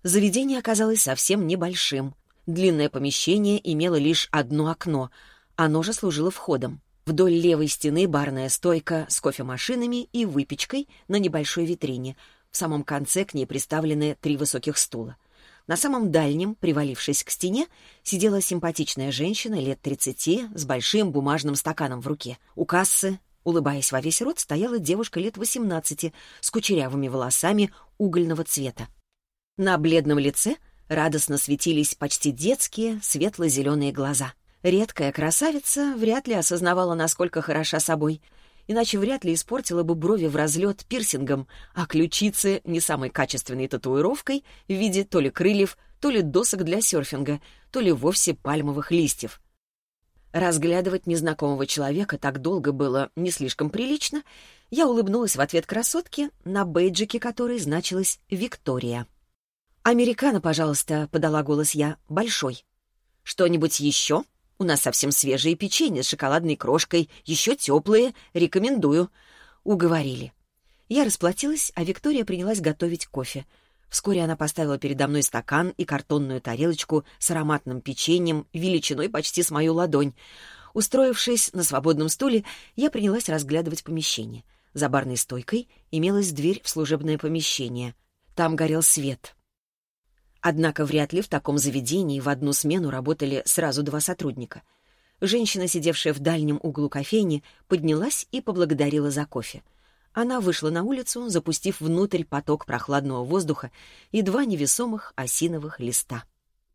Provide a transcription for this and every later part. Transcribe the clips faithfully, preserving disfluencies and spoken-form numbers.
Заведение оказалось совсем небольшим. Длинное помещение имело лишь одно окно. Оно же служило входом. Вдоль левой стены барная стойка с кофемашинами и выпечкой на небольшой витрине. В самом конце к ней приставлены три высоких стула. На самом дальнем, привалившись к стене, сидела симпатичная женщина лет тридцати с большим бумажным стаканом в руке. У кассы, улыбаясь во весь рот, стояла девушка лет восемнадцати с кучерявыми волосами угольного цвета. На бледном лице радостно светились почти детские светло-зеленые глаза. Редкая красавица вряд ли осознавала, насколько хороша собой, иначе вряд ли испортила бы брови в разлет пирсингом, а ключицы не самой качественной татуировкой в виде то ли крыльев, то ли досок для серфинга, то ли вовсе пальмовых листьев. Разглядывать незнакомого человека так долго было не слишком прилично. Я улыбнулась в ответ красотке, на бейджике которой значилась «Виктория». «Американо, пожалуйста», — подала голос я, — «большой». «Что-нибудь еще? У нас совсем свежие печенье с шоколадной крошкой, еще теплые, рекомендую». Уговорили. Я расплатилась, а Виктория принялась готовить кофе. Вскоре она поставила передо мной стакан и картонную тарелочку с ароматным печеньем величиной почти с мою ладонь. Устроившись на свободном стуле, я принялась разглядывать помещение. За барной стойкой имелась дверь в служебное помещение. Там горел свет. Однако вряд ли в таком заведении в одну смену работали сразу два сотрудника. Женщина, сидевшая в дальнем углу кофейни, поднялась и поблагодарила за кофе. Она вышла на улицу, запустив внутрь поток прохладного воздуха и два невесомых осиновых листа.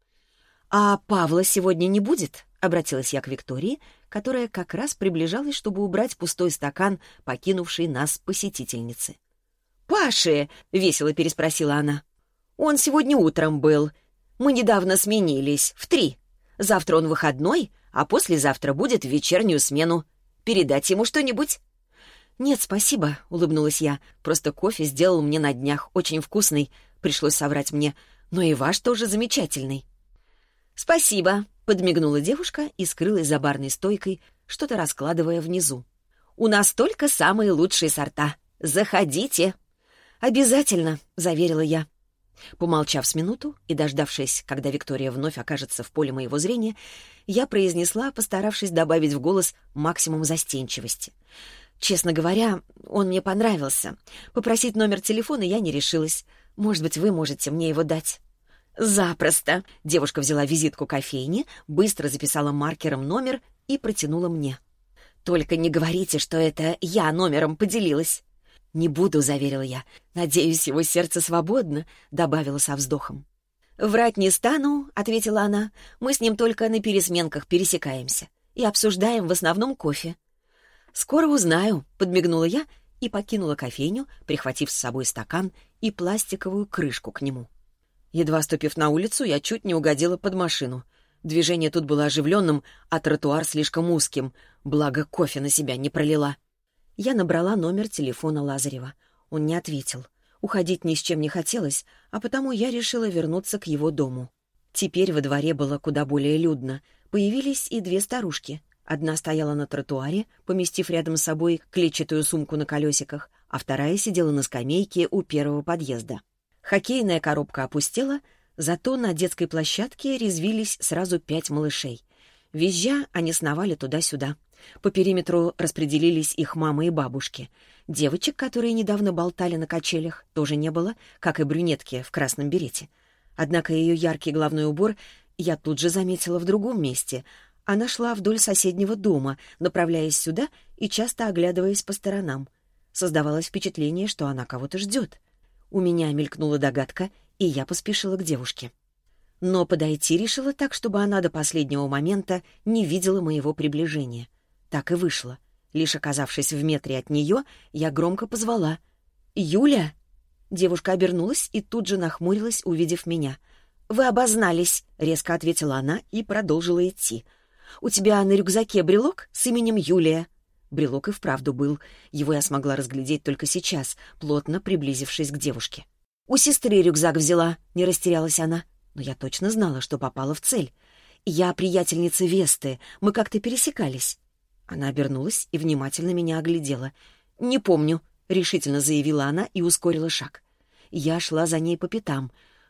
«А Павла сегодня не будет?» — обратилась я к Виктории, которая как раз приближалась, чтобы убрать пустой стакан, покинувшей нас посетительницы. «Паши!» — весело переспросила она. «Он сегодня утром был. Мы недавно сменились, в три. Завтра он выходной, а послезавтра будет в вечернюю смену. Передать ему что-нибудь?» «Нет, спасибо», — улыбнулась я. «Просто кофе сделал мне на днях, очень вкусный. Пришлось соврать мне. Но и ваш тоже замечательный». «Спасибо», — подмигнула девушка и скрылась за барной стойкой, что-то раскладывая внизу. «У нас только самые лучшие сорта. Заходите». «Обязательно», — заверила я. Помолчав с минуту и дождавшись, когда Виктория вновь окажется в поле моего зрения, я произнесла, постаравшись добавить в голос максимум застенчивости. «Честно говоря, он мне понравился. Попросить номер телефона я не решилась. Может быть, вы можете мне его дать?» «Запросто!» Девушка взяла визитку кофейни, быстро записала маркером номер и протянула мне. «Только не говорите, что это я номером поделилась». «Не буду», — заверила я. «Надеюсь, его сердце свободно», — добавила со вздохом. «Врать не стану», — ответила она. «Мы с ним только на пересменках пересекаемся и обсуждаем в основном кофе». «Скоро узнаю», — подмигнула я и покинула кофейню, прихватив с собой стакан и пластиковую крышку к нему. Едва ступив на улицу, я чуть не угодила под машину. Движение тут было оживленным, а тротуар слишком узким, благо кофе на себя не пролила. Я набрала номер телефона Лазарева. Он не ответил. Уходить ни с чем не хотелось, а потому я решила вернуться к его дому. Теперь во дворе было куда более людно. Появились и две старушки. Одна стояла на тротуаре, поместив рядом с собой клетчатую сумку на колесиках, а вторая сидела на скамейке у первого подъезда. Хоккейная коробка опустела, зато на детской площадке резвились сразу пять малышей. Визжа, они сновали туда-сюда. По периметру распределились их мамы и бабушки. Девочек, которые недавно болтали на качелях, тоже не было, как и брюнетки в красном берете. Однако ее яркий головной убор я тут же заметила в другом месте. Она шла вдоль соседнего дома, направляясь сюда и часто оглядываясь по сторонам. Создавалось впечатление, что она кого-то ждет. У меня мелькнула догадка, и я поспешила к девушке. Но подойти решила так, чтобы она до последнего момента не видела моего приближения. Так и вышло. Лишь оказавшись в метре от нее, я громко позвала. «Юля!» Девушка обернулась и тут же нахмурилась, увидев меня. «Вы обознались», — резко ответила она и продолжила идти. «У тебя на рюкзаке брелок с именем Юлия». Брелок и вправду был. Его я смогла разглядеть только сейчас, плотно приблизившись к девушке. «У сестры рюкзак взяла», — не растерялась она. Но я точно знала, что попала в цель. «Я приятельница Весты, мы как-то пересекались». Она обернулась и внимательно меня оглядела. «Не помню», — решительно заявила она и ускорила шаг. Я шла за ней по пятам.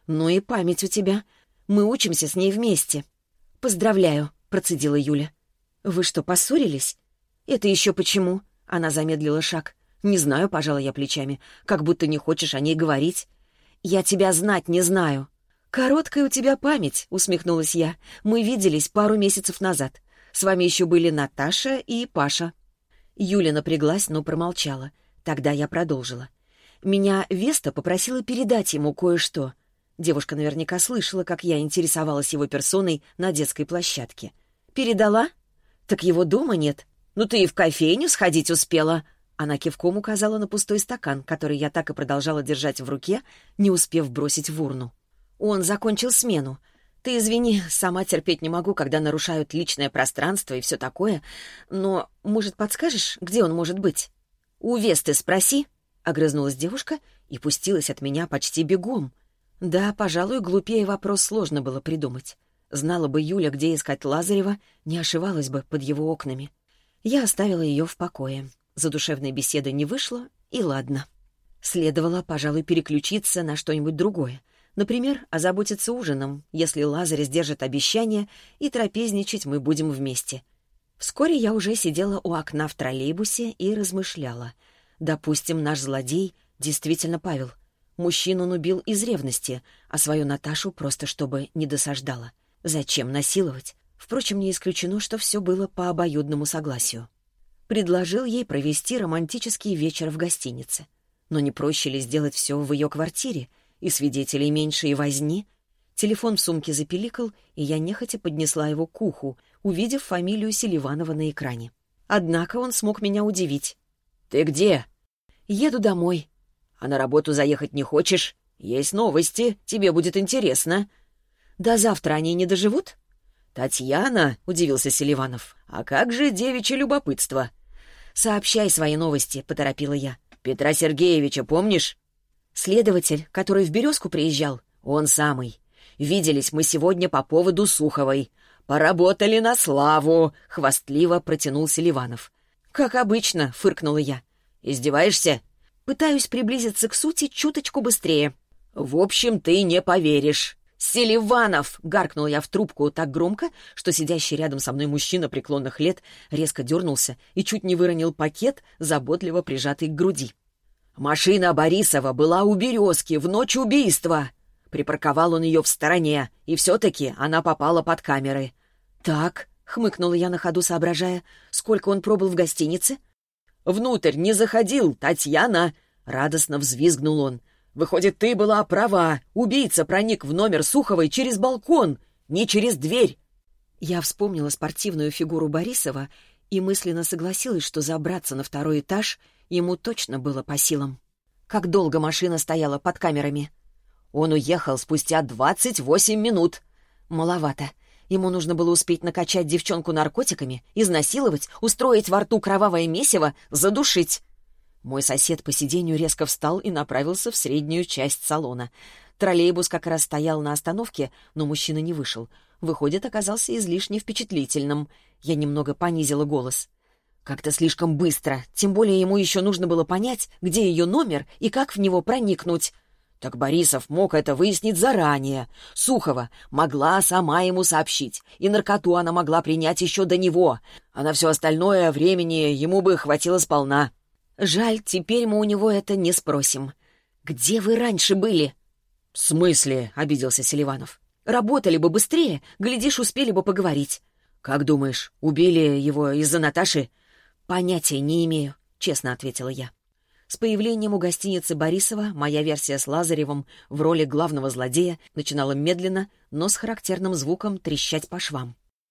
«Ну и память у тебя. Мы учимся с ней вместе». «Поздравляю», — процедила Юля. «Вы что, поссорились?» «Это еще почему?» — она замедлила шаг. «Не знаю», — пожала я плечами, как будто не хочешь о ней говорить. «Я тебя знать не знаю». «Короткая у тебя память», — усмехнулась я. «Мы виделись пару месяцев назад. С вами еще были Наташа и Паша». Юля напряглась, но промолчала. Тогда я продолжила. «Меня Веста попросила передать ему кое-что». Девушка наверняка слышала, как я интересовалась его персоной на детской площадке. «Передала? Так его дома нет. Ну ты и в кофейню сходить успела». Она кивком указала на пустой стакан, который я так и продолжала держать в руке, не успев бросить в урну. «Он закончил смену. Ты извини, сама терпеть не могу, когда нарушают личное пространство и все такое. Но, может, подскажешь, где он может быть?» «У Весты спроси», — огрызнулась девушка и пустилась от меня почти бегом. Да, пожалуй, глупее вопрос сложно было придумать. Знала бы Юля, где искать Лазарева, не ошивалась бы под его окнами. Я оставила ее в покое. Задушевной беседы не вышло, и ладно. Следовало, пожалуй, переключиться на что-нибудь другое. Например, озаботиться ужином, если Лазарь сдержит обещание, и трапезничать мы будем вместе. Вскоре я уже сидела у окна в троллейбусе и размышляла. Допустим, наш злодей действительно Павел. Мужчину он убил из ревности, а свою Наташу просто чтобы не досаждала. Зачем насиловать? Впрочем, не исключено, что все было по обоюдному согласию. Предложил ей провести романтический вечер в гостинице. Но не проще ли сделать все в ее квартире? И свидетелей меньше, и возни. Телефон в сумке запиликал, и я нехотя поднесла его к уху, увидев фамилию Селиванова на экране. Однако он смог меня удивить. «Ты где?» «Еду домой». «А на работу заехать не хочешь? Есть новости, тебе будет интересно». «До завтра они не доживут?» «Татьяна?» — удивился Селиванов. «А как же девичье любопытство?» «Сообщай свои новости», — поторопила я. «Петра Сергеевича помнишь?» «Следователь, который в «Березку» приезжал?» «Он самый. Виделись мы сегодня по поводу Суховой. Поработали на славу», — хвастливо протянул Селиванов. «Как обычно», — фыркнула я. «Издеваешься?» «Пытаюсь приблизиться к сути чуточку быстрее». «В общем, ты не поверишь». «Селиванов!» — гаркнул я в трубку так громко, что сидящий рядом со мной мужчина преклонных лет резко дернулся и чуть не выронил пакет, заботливо прижатый к груди. «Машина Борисова была у «Березки» в ночь убийства!» Припарковал он ее в стороне, и все-таки она попала под камеры. «Так», — хмыкнула я на ходу, соображая, сколько он пробыл в гостинице. «Внутрь не заходил, Татьяна!» — радостно взвизгнул он. «Выходит, ты была права. Убийца проник в номер Суховой через балкон, не через дверь». Я вспомнила спортивную фигуру Борисова и мысленно согласилась, что забраться на второй этаж ему точно было по силам. Как долго машина стояла под камерами? Он уехал спустя двадцать восемь минут. Маловато. Ему нужно было успеть накачать девчонку наркотиками, изнасиловать, устроить во рту кровавое месиво, задушить. Мой сосед по сиденью резко встал и направился в среднюю часть салона. Троллейбус как раз стоял на остановке, но мужчина не вышел. Выходит, оказался излишне впечатлительным. Я немного понизила голос. Как-то слишком быстро, тем более ему еще нужно было понять, где ее номер и как в него проникнуть. Так Борисов мог это выяснить заранее. Сухова могла сама ему сообщить, и наркоту она могла принять еще до него, а на все остальное времени ему бы хватило сполна. Жаль, теперь мы у него это не спросим. «Где вы раньше были?» «В смысле?» — обиделся Селиванов. «Работали бы быстрее, глядишь, успели бы поговорить». «Как думаешь, убили его из-за Наташи?» «Понятия не имею», — честно ответила я. С появлением у гостиницы Борисова моя версия с Лазаревым в роли главного злодея начинала медленно, но с характерным звуком трещать по швам.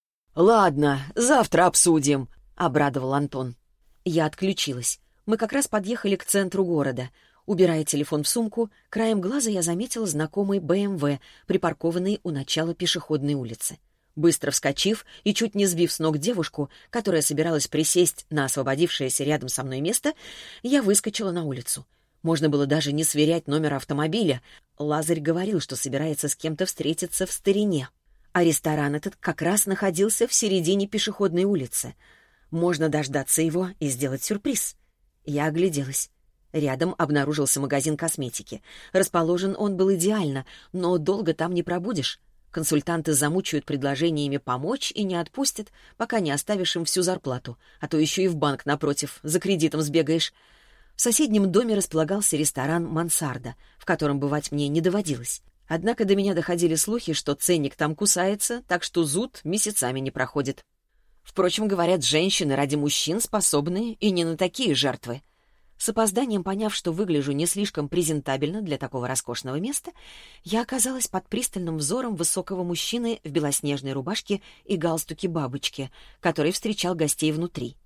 «Ладно, завтра обсудим», — обрадовал Антон. Я отключилась. Мы как раз подъехали к центру города. Убирая телефон в сумку, краем глаза я заметила знакомый бэ эм вэ, припаркованный у начала пешеходной улицы. Быстро вскочив и чуть не сбив с ног девушку, которая собиралась присесть на освободившееся рядом со мной место, я выскочила на улицу. Можно было даже не сверять номер автомобиля. Лазарь говорил, что собирается с кем-то встретиться в старине. А ресторан этот как раз находился в середине пешеходной улицы. Можно дождаться его и сделать сюрприз. Я огляделась. Рядом обнаружился магазин косметики. Расположен он был идеально, но долго там не пробудешь. Консультанты замучают предложениями помочь и не отпустят, пока не оставишь им всю зарплату, а то еще и в банк напротив, за кредитом сбегаешь. В соседнем доме располагался ресторан «Мансарда», в котором бывать мне не доводилось. Однако до меня доходили слухи, что ценник там кусается, так что зуд месяцами не проходит. Впрочем, говорят, женщины ради мужчин способны и не на такие жертвы. С опозданием поняв, что выгляжу не слишком презентабельно для такого роскошного места, я оказалась под пристальным взором высокого мужчины в белоснежной рубашке и галстуке-бабочки, который встречал гостей внутри.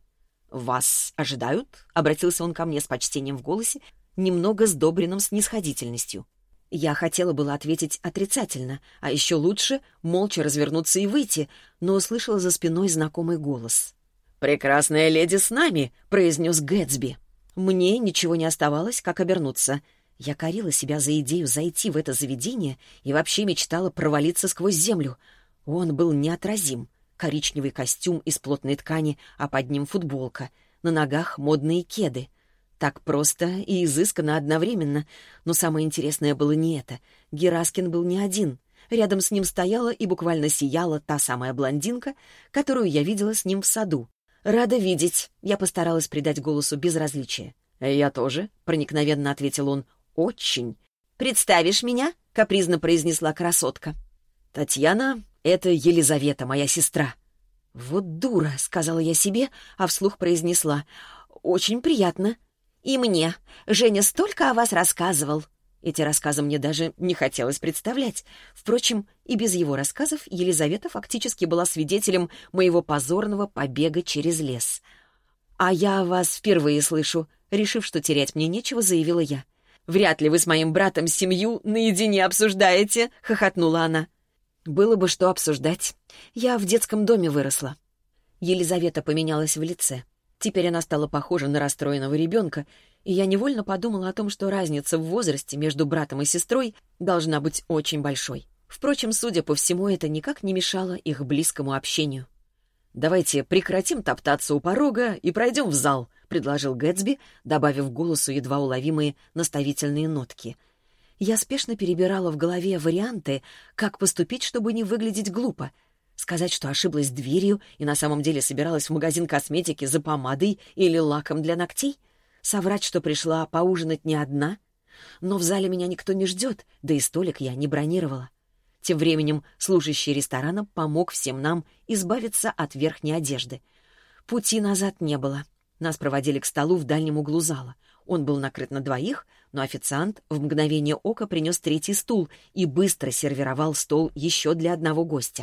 «Вас ожидают?» — обратился он ко мне с почтением в голосе, немного сдобренным снисходительностью. Я хотела было ответить отрицательно, а еще лучше молча развернуться и выйти, но услышала за спиной знакомый голос. «Прекрасная леди с нами!» — произнес Гэтсби. Мне ничего не оставалось, как обернуться. Я корила себя за идею зайти в это заведение и вообще мечтала провалиться сквозь землю. Он был неотразим. Коричневый костюм из плотной ткани, а под ним футболка. На ногах модные кеды. Так просто и изысканно одновременно. Но самое интересное было не это. Гераскин был не один. Рядом с ним стояла и буквально сияла та самая блондинка, которую я видела с ним в саду. «Рада видеть», — я постаралась придать голосу безразличие. «Я тоже», — проникновенно ответил он. «Очень». «Представишь меня?» — капризно произнесла красотка. «Татьяна, это Елизавета, моя сестра». «Вот дура», — сказала я себе, а вслух произнесла. «Очень приятно». «И мне. Женя столько о вас рассказывал». Эти рассказы мне даже не хотелось представлять. Впрочем, и без его рассказов Елизавета фактически была свидетелем моего позорного побега через лес. «А я о вас впервые слышу», — решив, что терять мне нечего, заявила я. «Вряд ли вы с моим братом семью наедине обсуждаете», — хохотнула она. «Было бы что обсуждать. Я в детском доме выросла». Елизавета поменялась в лице. Теперь она стала похожа на расстроенного ребенка, и я невольно подумала о том, что разница в возрасте между братом и сестрой должна быть очень большой. Впрочем, судя по всему, это никак не мешало их близкому общению. «Давайте прекратим топтаться у порога и пройдем в зал», — предложил Гэтсби, добавив голосу едва уловимые наставительные нотки. Я спешно перебирала в голове варианты, как поступить, чтобы не выглядеть глупо. Сказать, что ошиблась дверью и на самом деле собиралась в магазин косметики за помадой или лаком для ногтей? Соврать, что пришла поужинать не одна? Но в зале меня никто не ждет, да и столик я не бронировала. Тем временем служащий ресторана помог всем нам избавиться от верхней одежды. Пути назад не было. Нас проводили к столу в дальнем углу зала. Он был накрыт на двоих, но официант в мгновение ока принес третий стул и быстро сервировал стол еще для одного гостя.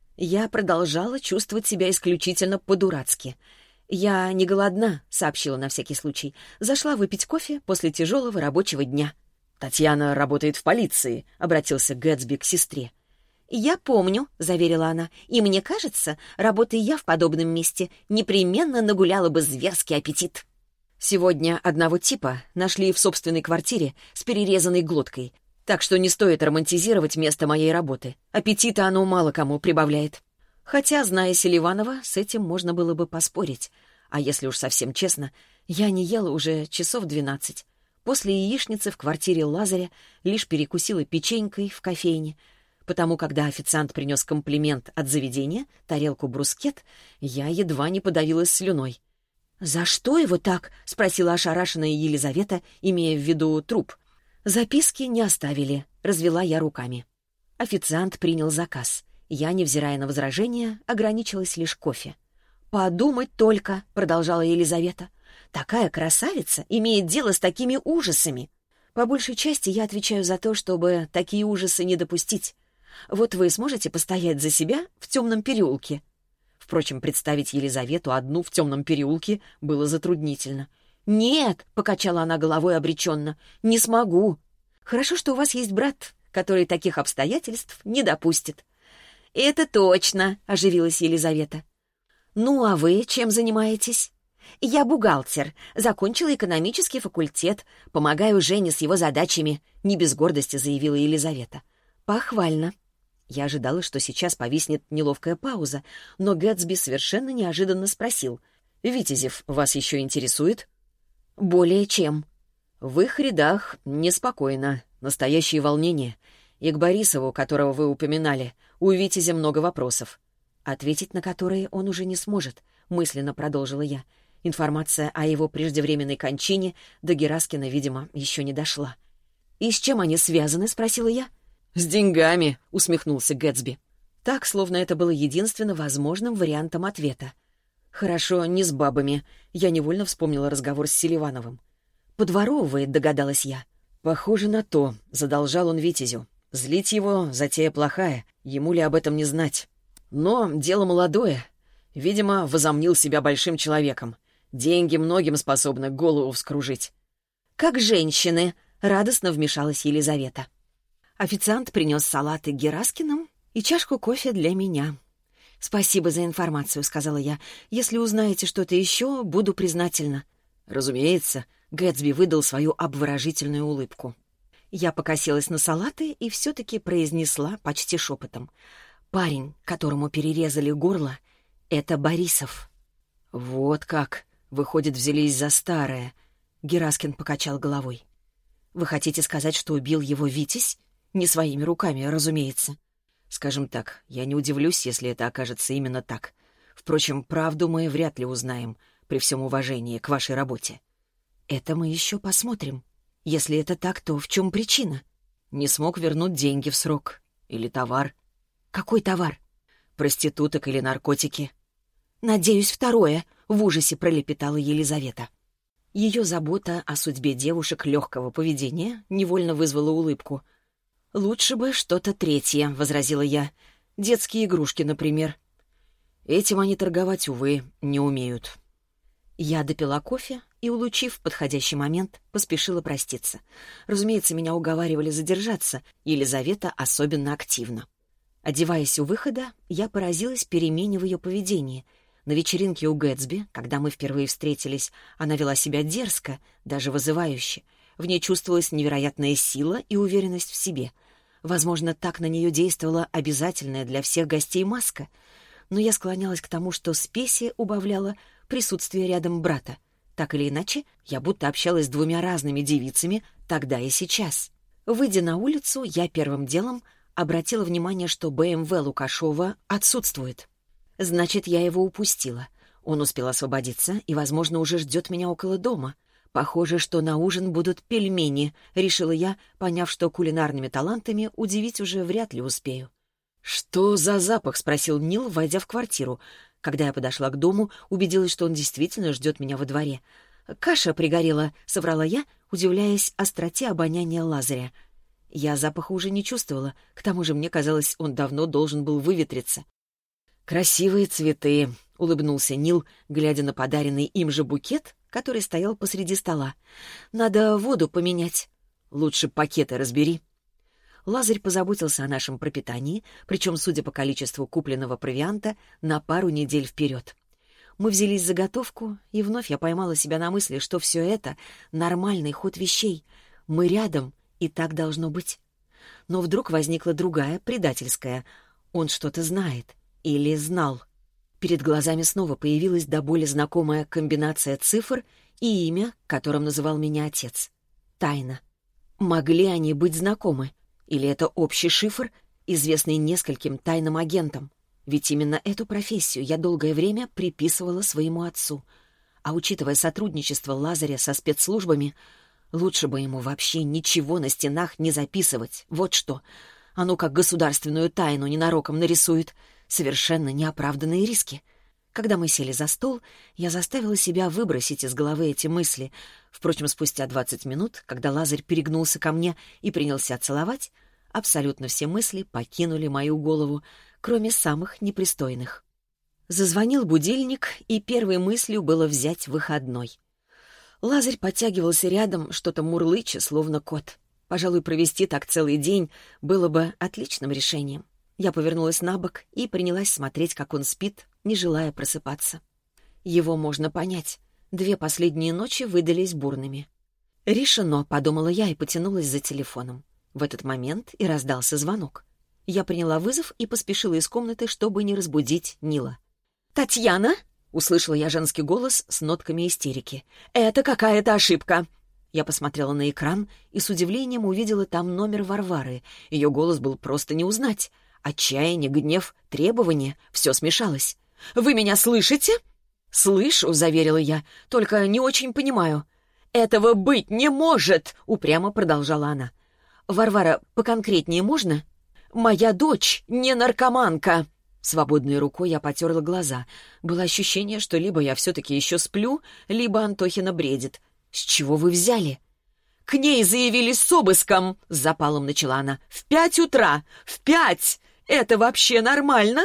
Я продолжала чувствовать себя исключительно по-дурацки. «Я не голодна», — сообщила на всякий случай. «Зашла выпить кофе после тяжелого рабочего дня». «Татьяна работает в полиции», — обратился Гэтсби к сестре. «Я помню», — заверила она, — «и мне кажется, работая я в подобном месте, непременно нагуляла бы зверский аппетит». Сегодня одного типа нашли в собственной квартире с перерезанной глоткой, так что не стоит романтизировать место моей работы. Аппетита оно мало кому прибавляет. Хотя, зная Селиванова, с этим можно было бы поспорить. А если уж совсем честно, я не ела уже часов двенадцать. После яичницы в квартире Лазаря лишь перекусила печенькой в кофейне. Потому, когда официант принес комплимент от заведения, тарелку брускет, я едва не подавилась слюной. «За что его так?» — спросила ошарашенная Елизавета, имея в виду труп. «Записки не оставили», — развела я руками. Официант принял заказ. Я, невзирая на возражения, ограничилась лишь кофе. «Подумать только», — продолжала Елизавета. «Такая красавица имеет дело с такими ужасами». По большей части я отвечаю за то, чтобы такие ужасы не допустить. Вот вы сможете постоять за себя в темном переулке? Впрочем, представить Елизавету одну в темном переулке было затруднительно. «Нет», — покачала она головой обреченно, — «не смогу». «Хорошо, что у вас есть брат, который таких обстоятельств не допустит». «Это точно», — оживилась Елизавета. «Ну, а вы чем занимаетесь?» «Я бухгалтер, закончила экономический факультет, помогаю Жене с его задачами», — не без гордости заявила Елизавета. «Похвально». Я ожидала, что сейчас повиснет неловкая пауза, но Гэтсби совершенно неожиданно спросил. «Витязев вас еще интересует?» «Более чем». В их рядах неспокойно, настоящее волнение. И к Борисову, которого вы упоминали, у Витязя много вопросов. Ответить на которые он уже не сможет, мысленно продолжила я. Информация о его преждевременной кончине до Гераскина, видимо, еще не дошла. «И с чем они связаны?» — спросила я. «С деньгами», — усмехнулся Гэтсби. Так, словно это было единственно возможным вариантом ответа. «Хорошо, не с бабами». Я невольно вспомнила разговор с Селивановым. «Подворовывает», — догадалась я. «Похоже на то», — задолжал он Витязю. «Злить его — затея плохая, ему ли об этом не знать. Но дело молодое. Видимо, возомнил себя большим человеком. Деньги многим способны голову вскружить». «Как женщины», — радостно вмешалась Елизавета. Официант принес салаты Гераскиным и чашку кофе для меня. «Спасибо за информацию», — сказала я. «Если узнаете что-то еще, буду признательна». «Разумеется», — Гэтсби выдал свою обворожительную улыбку. Я покосилась на салаты и все-таки произнесла почти шепотом. «Парень, которому перерезали горло, — это Борисов». «Вот как! Выходит, взялись за старое». Гераскин покачал головой. «Вы хотите сказать, что убил его Витязь? Не своими руками, разумеется». «Скажем так, я не удивлюсь, если это окажется именно так. Впрочем, правду мы вряд ли узнаем, при всем уважении к вашей работе». «Это мы еще посмотрим. Если это так, то в чем причина?» «Не смог вернуть деньги в срок. Или товар». «Какой товар?» «Проституток или наркотики». «Надеюсь, второе», — в ужасе пролепетала Елизавета. Ее забота о судьбе девушек легкого поведения невольно вызвала улыбку. «Лучше бы что-то третье», — возразила я. «Детские игрушки, например». «Этим они торговать, увы, не умеют». Я допила кофе и, улучив подходящий момент, поспешила проститься. Разумеется, меня уговаривали задержаться, Елизавета особенно активно. Одеваясь у выхода, я поразилась перемене в ее поведении. На вечеринке у Гэтсби, когда мы впервые встретились, она вела себя дерзко, даже вызывающе. В ней чувствовалась невероятная сила и уверенность в себе. Возможно, так на нее действовала обязательная для всех гостей маска. Но я склонялась к тому, что спеси убавляла присутствие рядом брата. Так или иначе, я будто общалась с двумя разными девицами тогда и сейчас. Выйдя на улицу, я первым делом обратила внимание, что БМВ Лукашова отсутствует. Значит, я его упустила. Он успел освободиться и, возможно, уже ждет меня около дома. Похоже, что на ужин будут пельмени, решила я, поняв, что кулинарными талантами удивить уже вряд ли успею. «Что за запах?» — спросил Нил, войдя в квартиру. Когда я подошла к дому, убедилась, что он действительно ждет меня во дворе. «Каша пригорела», — соврала я, удивляясь остроте обоняния Лазаря. Я запаха уже не чувствовала, к тому же мне казалось, он давно должен был выветриться. «Красивые цветы», — улыбнулся Нил, глядя на подаренный им же букет, который стоял посреди стола. «Надо воду поменять». «Лучше пакеты разбери». Лазарь позаботился о нашем пропитании, причем, судя по количеству купленного провианта, на пару недель вперед. Мы взялись за готовку, и вновь я поймала себя на мысли, что все это — нормальный ход вещей. Мы рядом, и так должно быть. Но вдруг возникла другая, предательская. Он что-то знает. Или знал. Перед глазами снова появилась до боли знакомая комбинация цифр и имя, которым называл меня отец. Тайна. Могли они быть знакомы? Или это общий шифр, известный нескольким тайным агентам? Ведь именно эту профессию я долгое время приписывала своему отцу. А учитывая сотрудничество Лазаря со спецслужбами, лучше бы ему вообще ничего на стенах не записывать. Вот что. А ну как государственную тайну ненароком нарисует. Совершенно неоправданные риски. Когда мы сели за стол, я заставила себя выбросить из головы эти мысли. Впрочем, спустя двадцать минут, когда Лазарь перегнулся ко мне и принялся целовать, абсолютно все мысли покинули мою голову, кроме самых непристойных. Зазвонил будильник, и первой мыслью было взять выходной. Лазарь подтягивался рядом, что-то мурлыча, словно кот. Пожалуй, провести так целый день было бы отличным решением. Я повернулась на бок и принялась смотреть, как он спит, не желая просыпаться. Его можно понять. Две последние ночи выдались бурными. «Решено», — подумала я и потянулась за телефоном. В этот момент и раздался звонок. Я приняла вызов и поспешила из комнаты, чтобы не разбудить Нила. «Татьяна?» — услышала я женский голос с нотками истерики. «Это какая-то ошибка». Я посмотрела на экран и с удивлением увидела там номер Варвары. Ее голос был просто не узнать. Отчаяние, гнев, требования — все смешалось. «Вы меня слышите?» «Слышу», — заверила я, — «только не очень понимаю». «Этого быть не может!» — упрямо продолжала она. «Варвара, поконкретнее можно?» «Моя дочь не наркоманка!» Свободной рукой я потерла глаза. Было ощущение, что либо я все-таки еще сплю, либо Антохина бредит. «С чего вы взяли?» «К ней заявились с обыском!» — с запалом начала она. «В пять утра! В пять! Это вообще нормально?»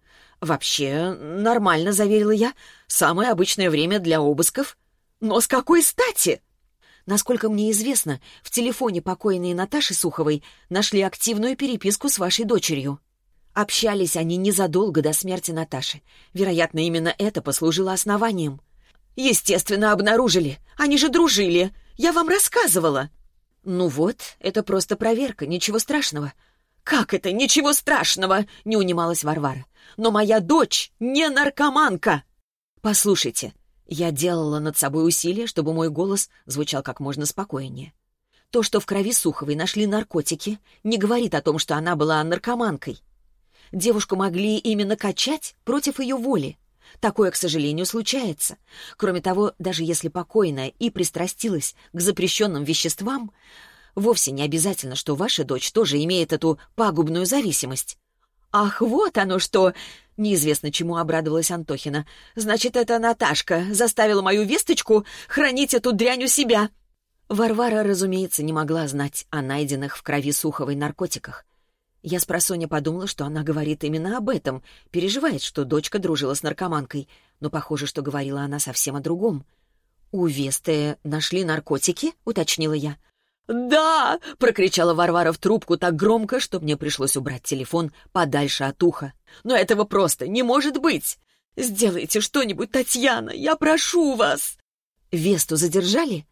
«Вообще нормально», — заверила я. «Самое обычное время для обысков». «Но с какой стати?» «Насколько мне известно, в телефоне покойной Наташи Суховой нашли активную переписку с вашей дочерью. Общались они незадолго до смерти Наташи. Вероятно, именно это послужило основанием». «Естественно, обнаружили. Они же дружили. Я вам рассказывала». «Ну вот, это просто проверка, ничего страшного». «Как это ничего страшного?» — не унималась Варвара. «Но моя дочь не наркоманка!» «Послушайте, я делала над собой усилия, чтобы мой голос звучал как можно спокойнее. То, что в крови Суховой нашли наркотики, не говорит о том, что она была наркоманкой. Девушку могли именно качать против ее воли. Такое, к сожалению, случается. Кроме того, даже если покойная и пристрастилась к запрещенным веществам, вовсе не обязательно, что ваша дочь тоже имеет эту пагубную зависимость». «Ах, вот оно что!» — неизвестно чему обрадовалась Антохина. «Значит, это Наташка заставила мою весточку хранить эту дрянь у себя». Варвара, разумеется, не могла знать о найденных в крови Суховой наркотиках. Я спросонья подумала, что она говорит именно об этом, переживает, что дочка дружила с наркоманкой, но похоже, что говорила она совсем о другом. «У Весты нашли наркотики?» — уточнила я. «Да!» — прокричала Варвара в трубку так громко, что мне пришлось убрать телефон подальше от уха. «Но этого просто не может быть! Сделайте что-нибудь, Татьяна, я прошу вас!» «Весту задержали?»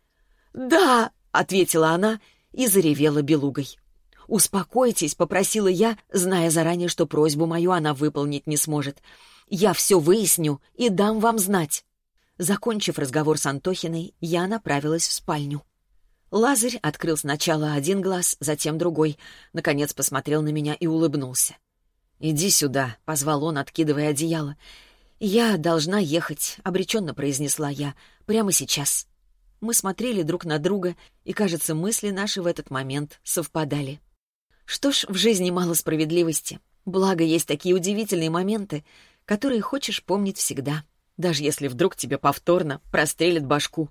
«Да!» — ответила она и заревела белугой. «Успокойтесь», — попросила я, зная заранее, что просьбу мою она выполнить не сможет. «Я все выясню и дам вам знать». Закончив разговор с Антохиной, я направилась в спальню. Лазарь открыл сначала один глаз, затем другой. Наконец посмотрел на меня и улыбнулся. «Иди сюда», — позвал он, откидывая одеяло. «Я должна ехать», — обреченно произнесла я, — «прямо сейчас». Мы смотрели друг на друга, и, кажется, мысли наши в этот момент совпадали. Что ж, в жизни мало справедливости. Благо, есть такие удивительные моменты, которые хочешь помнить всегда, даже если вдруг тебе повторно прострелят башку.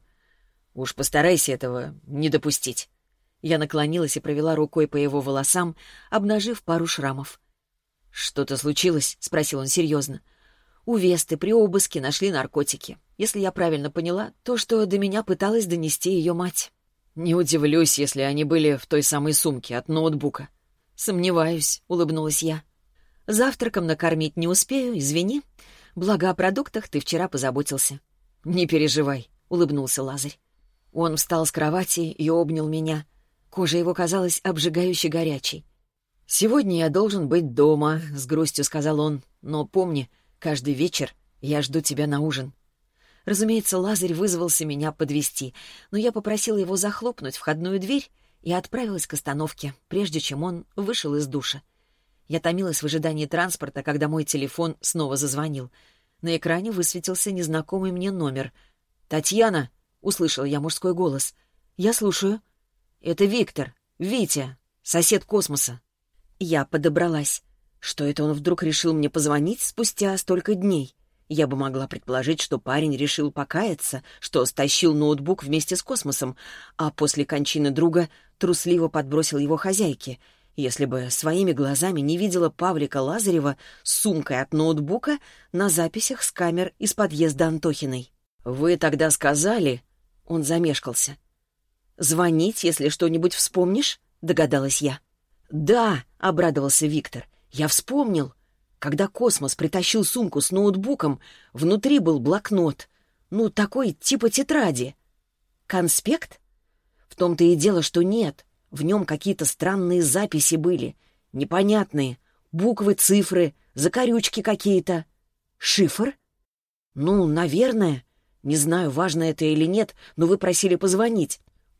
Уж постарайся этого не допустить. Я наклонилась и провела рукой по его волосам, обнажив пару шрамов. «Что-то случилось?» — спросил он серьезно. «У Весты при обыске нашли наркотики. Если я правильно поняла, то, что до меня пыталась донести ее мать». «Не удивлюсь, если они были в той самой сумке от ноутбука». «Сомневаюсь», — улыбнулась я. «Завтраком накормить не успею, извини. Благо о продуктах ты вчера позаботился». «Не переживай», — улыбнулся Лазарь. Он встал с кровати и обнял меня. Кожа его казалась обжигающе горячей. «Сегодня я должен быть дома», — с грустью сказал он. «Но помни, каждый вечер я жду тебя на ужин». Разумеется, Лазарь вызвался меня подвезти, но я попросила его захлопнуть входную дверь и отправилась к остановке, прежде чем он вышел из душа. Я томилась в ожидании транспорта, когда мой телефон снова зазвонил. На экране высветился незнакомый мне номер. «Татьяна!» — услышал я мужской голос. «Я слушаю». «Это Виктор, Витя, сосед Космоса». Я подобралась. Что это он вдруг решил мне позвонить спустя столько дней? Я бы могла предположить, что парень решил покаяться, что стащил ноутбук вместе с Космосом, а после кончины друга трусливо подбросил его хозяйке. Если бы своими глазами не видела Павлика Лазарева с сумкой от ноутбука на записях с камер из подъезда Антохиной. «Вы тогда сказали...» Он замешкался. «Звонить, если что-нибудь вспомнишь?» — догадалась я. «Да», — обрадовался Виктор, — «я вспомнил. Когда Космос притащил сумку с ноутбуком, внутри был блокнот. Ну, такой типа тетради». «Конспект?» «В том-то и дело, что нет. В нем какие-то странные записи были. Непонятные. Буквы, цифры, закорючки какие-то». «Шифр?» «Ну, наверное. Не знаю, важно это или нет, но вы просили позвонить.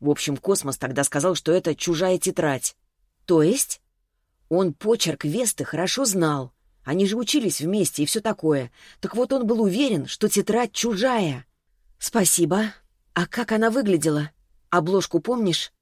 В общем, Космос тогда сказал, что это чужая тетрадь. То есть? Он почерк Весты хорошо знал. Они же учились вместе и все такое. Так вот он был уверен, что тетрадь чужая. Спасибо. А как она выглядела? Обложку помнишь?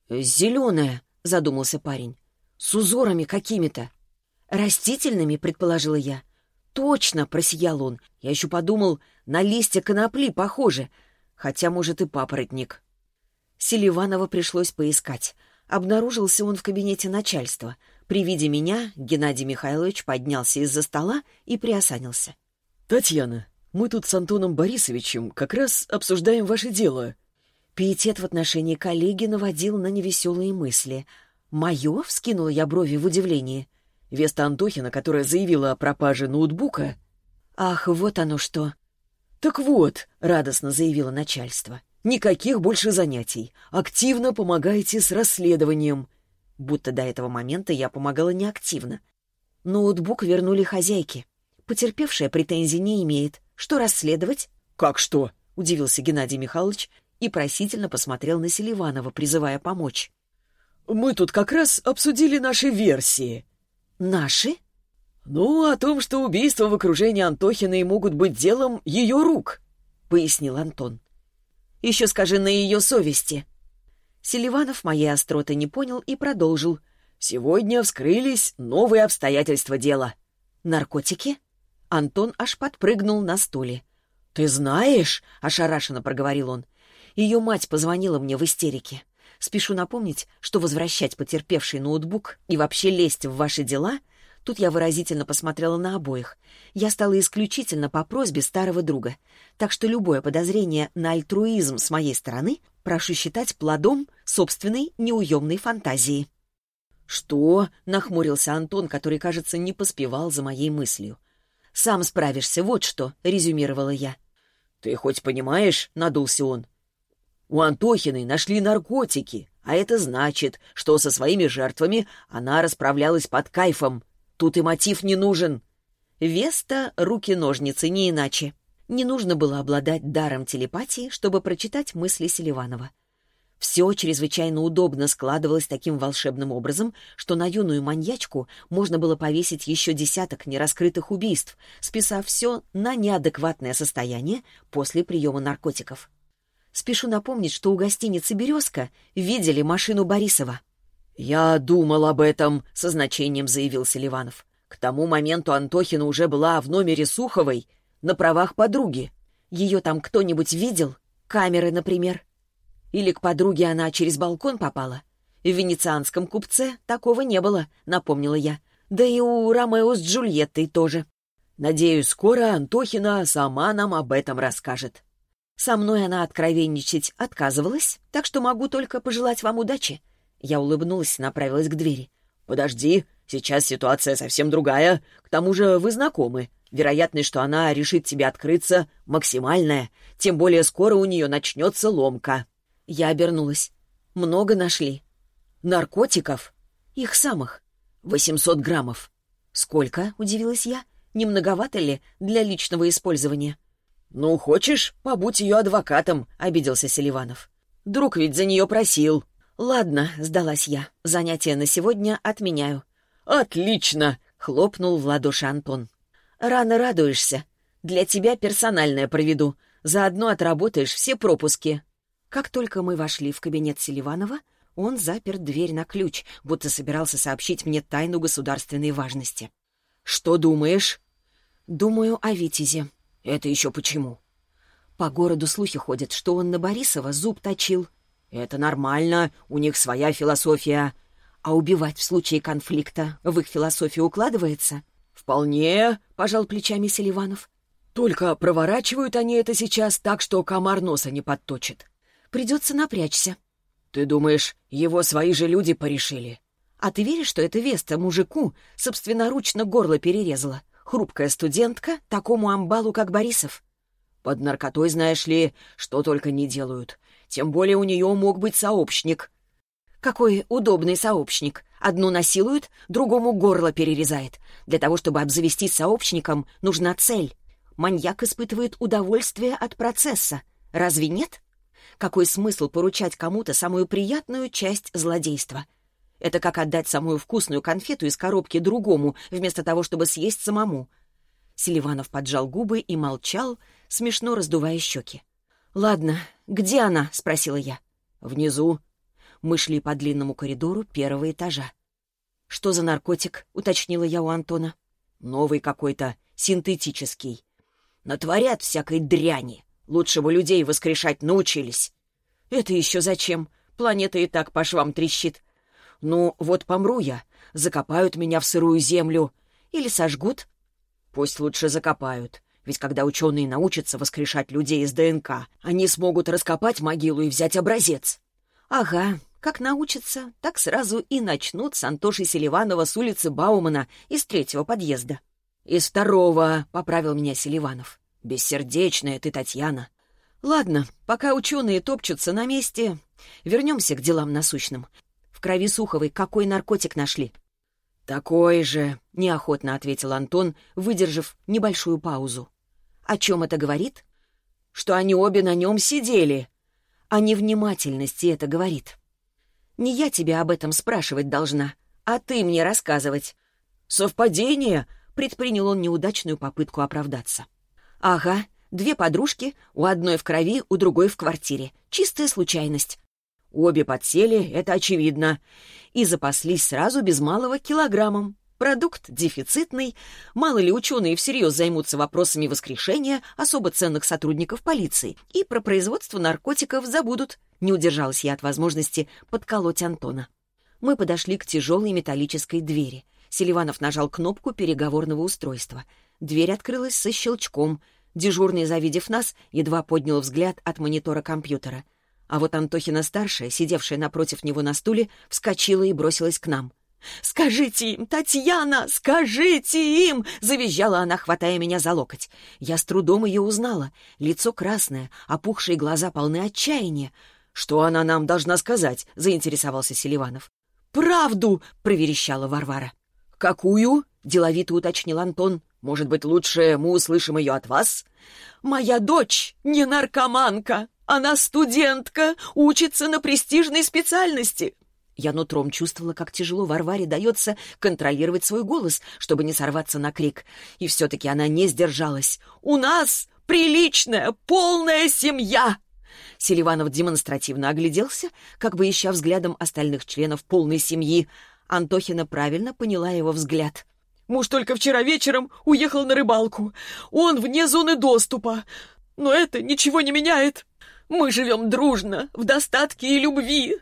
Зеленая, задумался парень. С узорами какими-то. Растительными, предположила я. Точно, просиял он. Я еще подумал, на листья конопли похоже. Хотя, может, и папоротник. Селиванова пришлось поискать. Обнаружился он в кабинете начальства. При виде меня Геннадий Михайлович поднялся из-за стола и приосанился. «Татьяна, мы тут с Антоном Борисовичем как раз обсуждаем ваше дело». Пиетет в отношении коллеги наводил на невеселые мысли. «Мое?» — вскинула я брови в удивлении. Веста Антохина, которая заявила о пропаже ноутбука... «Ах, вот оно что!» «Так вот», — радостно заявило начальство, — «никаких больше занятий. Активно помогайте с расследованием». Будто до этого момента я помогала неактивно. Ноутбук вернули хозяйке. Потерпевшая претензий не имеет. Что расследовать? «Как что?» — удивился Геннадий Михайлович и просительно посмотрел на Селиванова, призывая помочь. «Мы тут как раз обсудили наши версии». «Наши?» «Ну, о том, что убийства в окружении Антохиной могут быть делом ее рук», — пояснил Антон. «Еще скажи, на ее совести». Селиванов моей остроты не понял и продолжил. «Сегодня вскрылись новые обстоятельства дела». «Наркотики?» Антон аж подпрыгнул на стуле. «Ты знаешь?» — ошарашенно проговорил он. «Ее мать позвонила мне в истерике. Спешу напомнить, что возвращать потерпевший ноутбук и вообще лезть в ваши дела...» Тут я выразительно посмотрела на обоих. Я стала исключительно по просьбе старого друга. Так что любое подозрение на альтруизм с моей стороны прошу считать плодом собственной неуемной фантазии. «Что?» — нахмурился Антон, который, кажется, не поспевал за моей мыслью. «Сам справишься, вот что», — резюмировала я. «Ты хоть понимаешь?» — надулся он. «У Антохиной нашли наркотики, а это значит, что со своими жертвами она расправлялась под кайфом. Тут и мотив не нужен». Веста — руки-ножницы, не иначе. Не нужно было обладать даром телепатии, чтобы прочитать мысли Селиванова. Все чрезвычайно удобно складывалось таким волшебным образом, что на юную маньячку можно было повесить еще десяток нераскрытых убийств, списав все на неадекватное состояние после приема наркотиков. Спешу напомнить, что у гостиницы «Березка» видели машину Борисова. «Я думал об этом», — со значением заявил Селиванов. «К тому моменту Антохина уже была в номере Суховой на правах подруги. Ее там кто-нибудь видел? Камеры, например? Или к подруге она через балкон попала? В венецианском купце такого не было», — напомнила я. «Да и у Ромео с Джульеттой тоже». «Надеюсь, скоро Антохина сама нам об этом расскажет». Со мной она откровенничать отказывалась, так что могу только пожелать вам удачи. Я улыбнулась и направилась к двери. «Подожди, сейчас ситуация совсем другая. К тому же вы знакомы. Вероятность, что она решит тебе открыться, максимальная. Тем более скоро у нее начнется ломка». Я обернулась. «Много нашли?» «Наркотиков?» «Их самых». «Восемьсот граммов». «Сколько?» — удивилась я. «Не многовато ли для личного использования?» «Ну, хочешь, побудь ее адвокатом», — обиделся Селиванов. «Друг ведь за нее просил». «Ладно», — сдалась я. «Занятия на сегодня отменяю». «Отлично!» — хлопнул в ладоши Антон. «Рано радуешься. Для тебя персональное проведу. Заодно отработаешь все пропуски». Как только мы вошли в кабинет Селиванова, он запер дверь на ключ, будто собирался сообщить мне тайну государственной важности. «Что думаешь?» «Думаю о Витязе». «Это еще почему?» «По городу слухи ходят, что он на Борисова зуб точил». «Это нормально, у них своя философия». «А убивать в случае конфликта в их философию укладывается?» «Вполне», — пожал плечами Селиванов. «Только проворачивают они это сейчас так, что комар носа не подточит». «Придется напрячься». «Ты думаешь, его свои же люди порешили?» «А ты веришь, что эта Веста мужику собственноручно горло перерезала? Хрупкая студентка такому амбалу, как Борисов?» «Под наркотой, знаешь ли, что только не делают. Тем более у нее мог быть сообщник». «Какой удобный сообщник. Одну насилует, другому горло перерезает. Для того, чтобы обзавестись сообщником, нужна цель. Маньяк испытывает удовольствие от процесса. Разве нет? Какой смысл поручать кому-то самую приятную часть злодейства? Это как отдать самую вкусную конфету из коробки другому, вместо того, чтобы съесть самому. Селиванов поджал губы и молчал, смешно раздувая щеки. «Ладно, где она?» — спросила я. «Внизу». Мы шли по длинному коридору первого этажа. «Что за наркотик?» — уточнила я у Антона. «Новый какой-то, синтетический. Натворят всякой дряни. Лучше бы людей воскрешать научились». «Это еще зачем? Планета и так по швам трещит». «Ну, вот помру я, закопают меня в сырую землю. Или сожгут?» «Пусть лучше закопают. Ведь когда ученые научатся воскрешать людей из ДНК, они смогут раскопать могилу и взять образец». «Ага, как научатся, так сразу и начнут с Антоши Селиванова с улицы Баумана из третьего подъезда». «Из второго», — поправил меня Селиванов. «Бессердечная ты, Татьяна». «Ладно, пока ученые топчутся на месте, вернемся к делам насущным. В крови Суховой какой наркотик нашли?» «Такой же», — неохотно ответил Антон, выдержав небольшую паузу. «О чем это говорит?» «Что они обе на нем сидели». «О невнимательности это говорит». «Не я тебя об этом спрашивать должна, а ты мне рассказывать». «Совпадение?» — предпринял он неудачную попытку оправдаться. «Ага, две подружки, у одной в крови, у другой в квартире. Чистая случайность». «Обе подсели, это очевидно. И запаслись сразу без малого килограммом. Продукт дефицитный. Мало ли ученые всерьез займутся вопросами воскрешения особо ценных сотрудников полиции и про производство наркотиков забудут». Не удержалась я от возможности подколоть Антона. Мы подошли к тяжелой металлической двери. Селиванов нажал кнопку переговорного устройства. Дверь открылась со щелчком. Дежурный, завидев нас, едва поднял взгляд от монитора компьютера. А вот Антохина-старшая, сидевшая напротив него на стуле, вскочила и бросилась к нам. «Скажите им, Татьяна, скажите им!» — завизжала она, хватая меня за локоть. Я с трудом ее узнала. Лицо красное, опухшие глаза полны отчаяния. «Что она нам должна сказать?» — заинтересовался Селиванов. «Правду!» — проверещала Варвара. «Какую?» — деловито уточнил Антон. «Может быть, лучше мы услышим ее от вас?» «Моя дочь не наркоманка. Она студентка, учится на престижной специальности». Я нутром чувствовала, как тяжело Варваре дается контролировать свой голос, чтобы не сорваться на крик. И все-таки она не сдержалась. «У нас приличная, полная семья!» Селиванов демонстративно огляделся, как бы ища взглядом остальных членов полной семьи. Антохина правильно поняла его взгляд. «Муж только вчера вечером уехал на рыбалку. Он вне зоны доступа. Но это ничего не меняет. Мы живем дружно, в достатке и любви.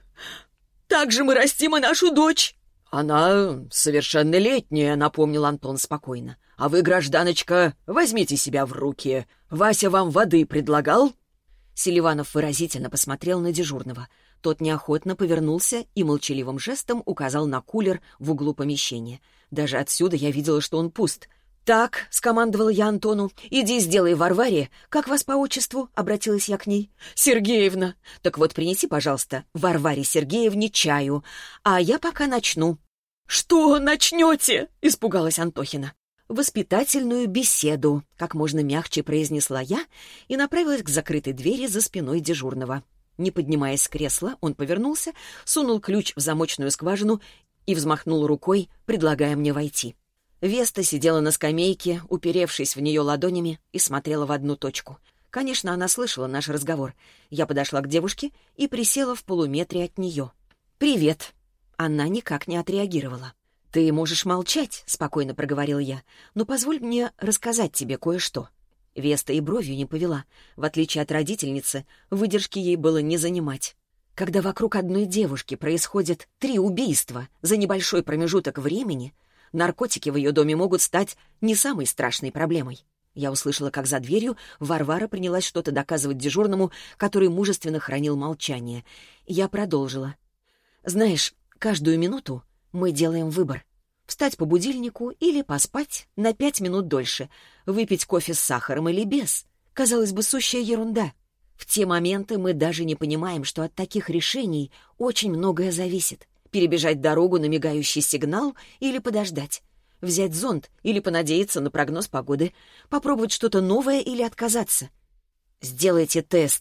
Так же мы растим и нашу дочь». «Она совершеннолетняя», — напомнил Антон спокойно. «А вы, гражданочка, возьмите себя в руки. Вася вам воды предлагал?» Селиванов выразительно посмотрел на дежурного. Тот неохотно повернулся и молчаливым жестом указал на кулер в углу помещения. Даже отсюда я видела, что он пуст. «Так», — скомандовала я Антону, — «иди сделай Варваре». «Как вас по отчеству?» — обратилась я к ней. «Сергеевна». «Так вот, принеси, пожалуйста, Варваре Сергеевне чаю, а я пока начну». «Что начнете?» — испугалась Антохина. «Воспитательную беседу», — как можно мягче произнесла я и направилась к закрытой двери за спиной дежурного. Не поднимаясь с кресла, он повернулся, сунул ключ в замочную скважину и взмахнул рукой, предлагая мне войти. Веста сидела на скамейке, уперевшись в нее ладонями, и смотрела в одну точку. Конечно, она слышала наш разговор. Я подошла к девушке и присела в полуметре от нее. «Привет». Она никак не отреагировала. «Ты можешь молчать», — спокойно проговорил я, «но позволь мне рассказать тебе кое-что». Веста и бровью не повела. В отличие от родительницы, выдержки ей было не занимать. Когда вокруг одной девушки происходят три убийства за небольшой промежуток времени, наркотики в ее доме могут стать не самой страшной проблемой. Я услышала, как за дверью Варвара принялась что-то доказывать дежурному, который мужественно хранил молчание. Я продолжила. «Знаешь, каждую минуту мы делаем выбор. Встать по будильнику или поспать на пять минут дольше, выпить кофе с сахаром или без. Казалось бы, сущая ерунда. В те моменты мы даже не понимаем, что от таких решений очень многое зависит. Перебежать дорогу на мигающий сигнал или подождать. Взять зонт или понадеяться на прогноз погоды. Попробовать что-то новое или отказаться. «Сделайте тесты»,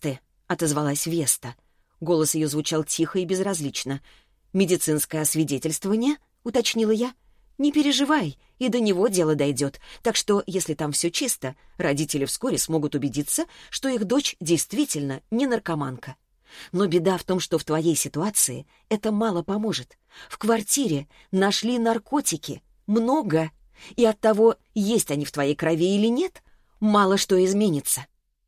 — отозвалась Веста. Голос ее звучал тихо и безразлично. «Медицинское освидетельствование?» — уточнила я. «Не переживай, и до него дело дойдет. Так что, если там все чисто, родители вскоре смогут убедиться, что их дочь действительно не наркоманка. Но беда в том, что в твоей ситуации это мало поможет. В квартире нашли наркотики. Много. И от того, есть они в твоей крови или нет, мало что изменится».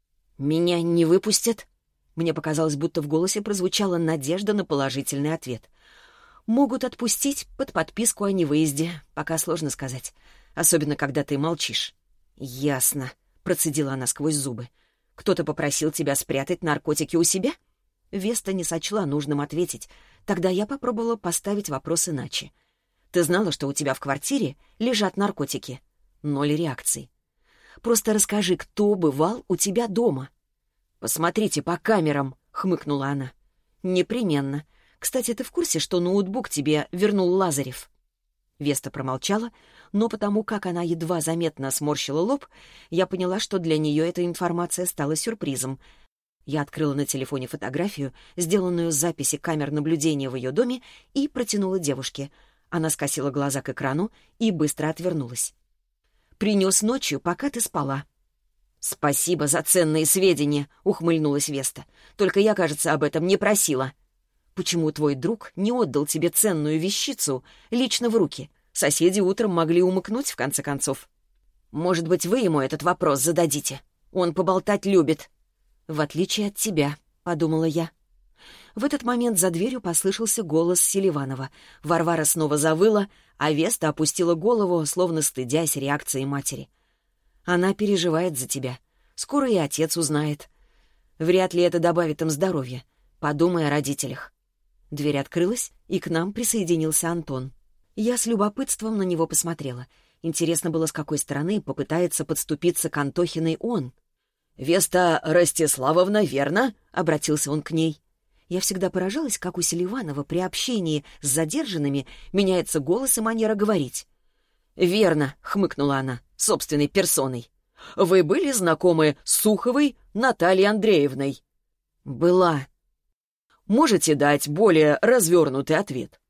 «Меня не выпустят?» Мне показалось, будто в голосе прозвучала надежда на положительный ответ. «Могут отпустить под подписку о невыезде, пока сложно сказать. Особенно, когда ты молчишь». «Ясно», — процедила она сквозь зубы. «Кто-то попросил тебя спрятать наркотики у себя?» Веста не сочла нужным ответить. Тогда я попробовала поставить вопрос иначе. «Ты знала, что у тебя в квартире лежат наркотики?» Ноль реакций. «Просто расскажи, кто бывал у тебя дома?» «Посмотрите по камерам», — хмыкнула она. «Непременно. Кстати, ты в курсе, что ноутбук тебе вернул Лазарев?» Веста промолчала, но потому как она едва заметно сморщила лоб, я поняла, что для нее эта информация стала сюрпризом. Я открыла на телефоне фотографию, сделанную с записи камер наблюдения в ее доме, и протянула девушке. Она скосила глаза к экрану и быстро отвернулась. «Принес ночью, пока ты спала». «Спасибо за ценные сведения», — ухмыльнулась Веста. «Только я, кажется, об этом не просила». «Почему твой друг не отдал тебе ценную вещицу лично в руки? Соседи утром могли умыкнуть, в конце концов». «Может быть, вы ему этот вопрос зададите? Он поболтать любит». «В отличие от тебя», — подумала я. В этот момент за дверью послышался голос Селиванова. Варвара снова завыла, а Веста опустила голову, словно стыдясь реакции матери. «Она переживает за тебя. Скоро и отец узнает. Вряд ли это добавит им здоровья. Подумай о родителях». Дверь открылась, и к нам присоединился Антон. Я с любопытством на него посмотрела. Интересно было, с какой стороны попытается подступиться к Антохиной он. «Веста Ростиславовна, верно?» — обратился он к ней. Я всегда поражалась, как у Селиванова при общении с задержанными меняется голос и манера говорить. «Верно», — хмыкнула она, собственной персоной. «Вы были знакомы с Суховой Натальей Андреевной?» «Была». «Можете дать более развернутый ответ?»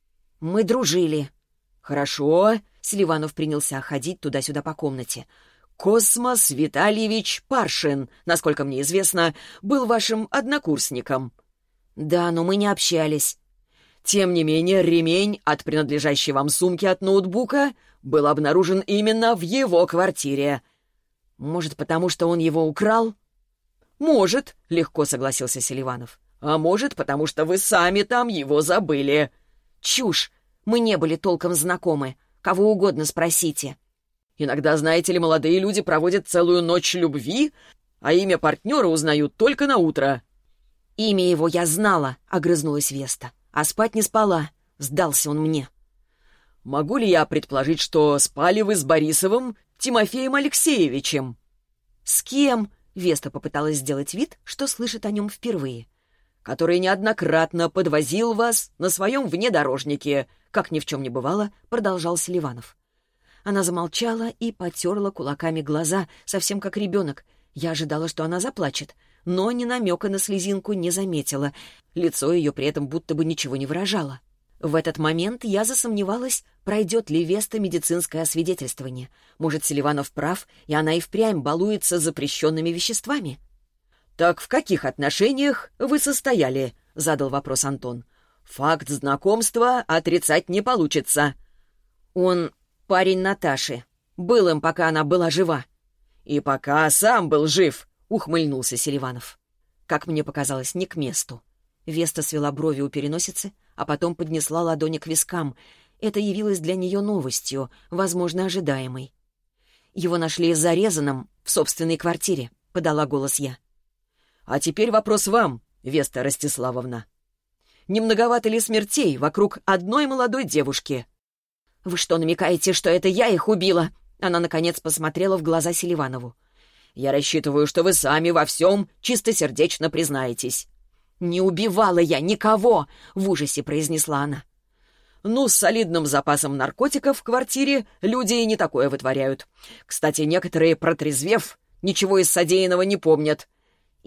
«Мы дружили». «Хорошо», — Селиванов принялся ходить туда-сюда по комнате. «Космос Витальевич Паршин, насколько мне известно, был вашим однокурсником». «Да, но мы не общались». «Тем не менее, ремень от принадлежащей вам сумки от ноутбука был обнаружен именно в его квартире». «Может, потому что он его украл?» «Может», — легко согласился Селиванов. «А может, потому что вы сами там его забыли». «Чушь! Мы не были толком знакомы. Кого угодно спросите». «Иногда, знаете ли, молодые люди проводят целую ночь любви, а имя партнера узнают только на утро». «Имя его я знала», — огрызнулась Веста. «А спать не спала. Сдался он мне». «Могу ли я предположить, что спали вы с Борисовым Тимофеем Алексеевичем?» «С кем?» — Веста попыталась сделать вид, что слышит о нем впервые. «Который неоднократно подвозил вас на своем внедорожнике», — как ни в чем не бывало, продолжал Селиванов. Она замолчала и потерла кулаками глаза, совсем как ребенок. Я ожидала, что она заплачет, но ни намека на слезинку не заметила. Лицо ее при этом будто бы ничего не выражало. В этот момент я засомневалась, пройдет ли Веста медицинское освидетельствование. Может, Селиванов прав, и она и впрямь балуется запрещенными веществами? «Так в каких отношениях вы состояли?» — задал вопрос Антон. «Факт знакомства отрицать не получится». «Он парень Наташи. Был им, пока она была жива». «И пока сам был жив», — ухмыльнулся Селиванов. Как мне показалось, не к месту. Веста свела брови у переносицы, а потом поднесла ладони к вискам. Это явилось для нее новостью, возможно, ожидаемой. «Его нашли зарезанным в собственной квартире», — подала голос я. «А теперь вопрос вам, Веста Ростиславовна. Не многовато ли смертей вокруг одной молодой девушки?» «Вы что, намекаете, что это я их убила?» Она, наконец, посмотрела в глаза Селиванову. «Я рассчитываю, что вы сами во всем чистосердечно признаетесь». «Не убивала я никого!» — в ужасе произнесла она. «Ну, с солидным запасом наркотиков в квартире люди и не такое вытворяют. Кстати, некоторые, протрезвев, ничего из содеянного не помнят».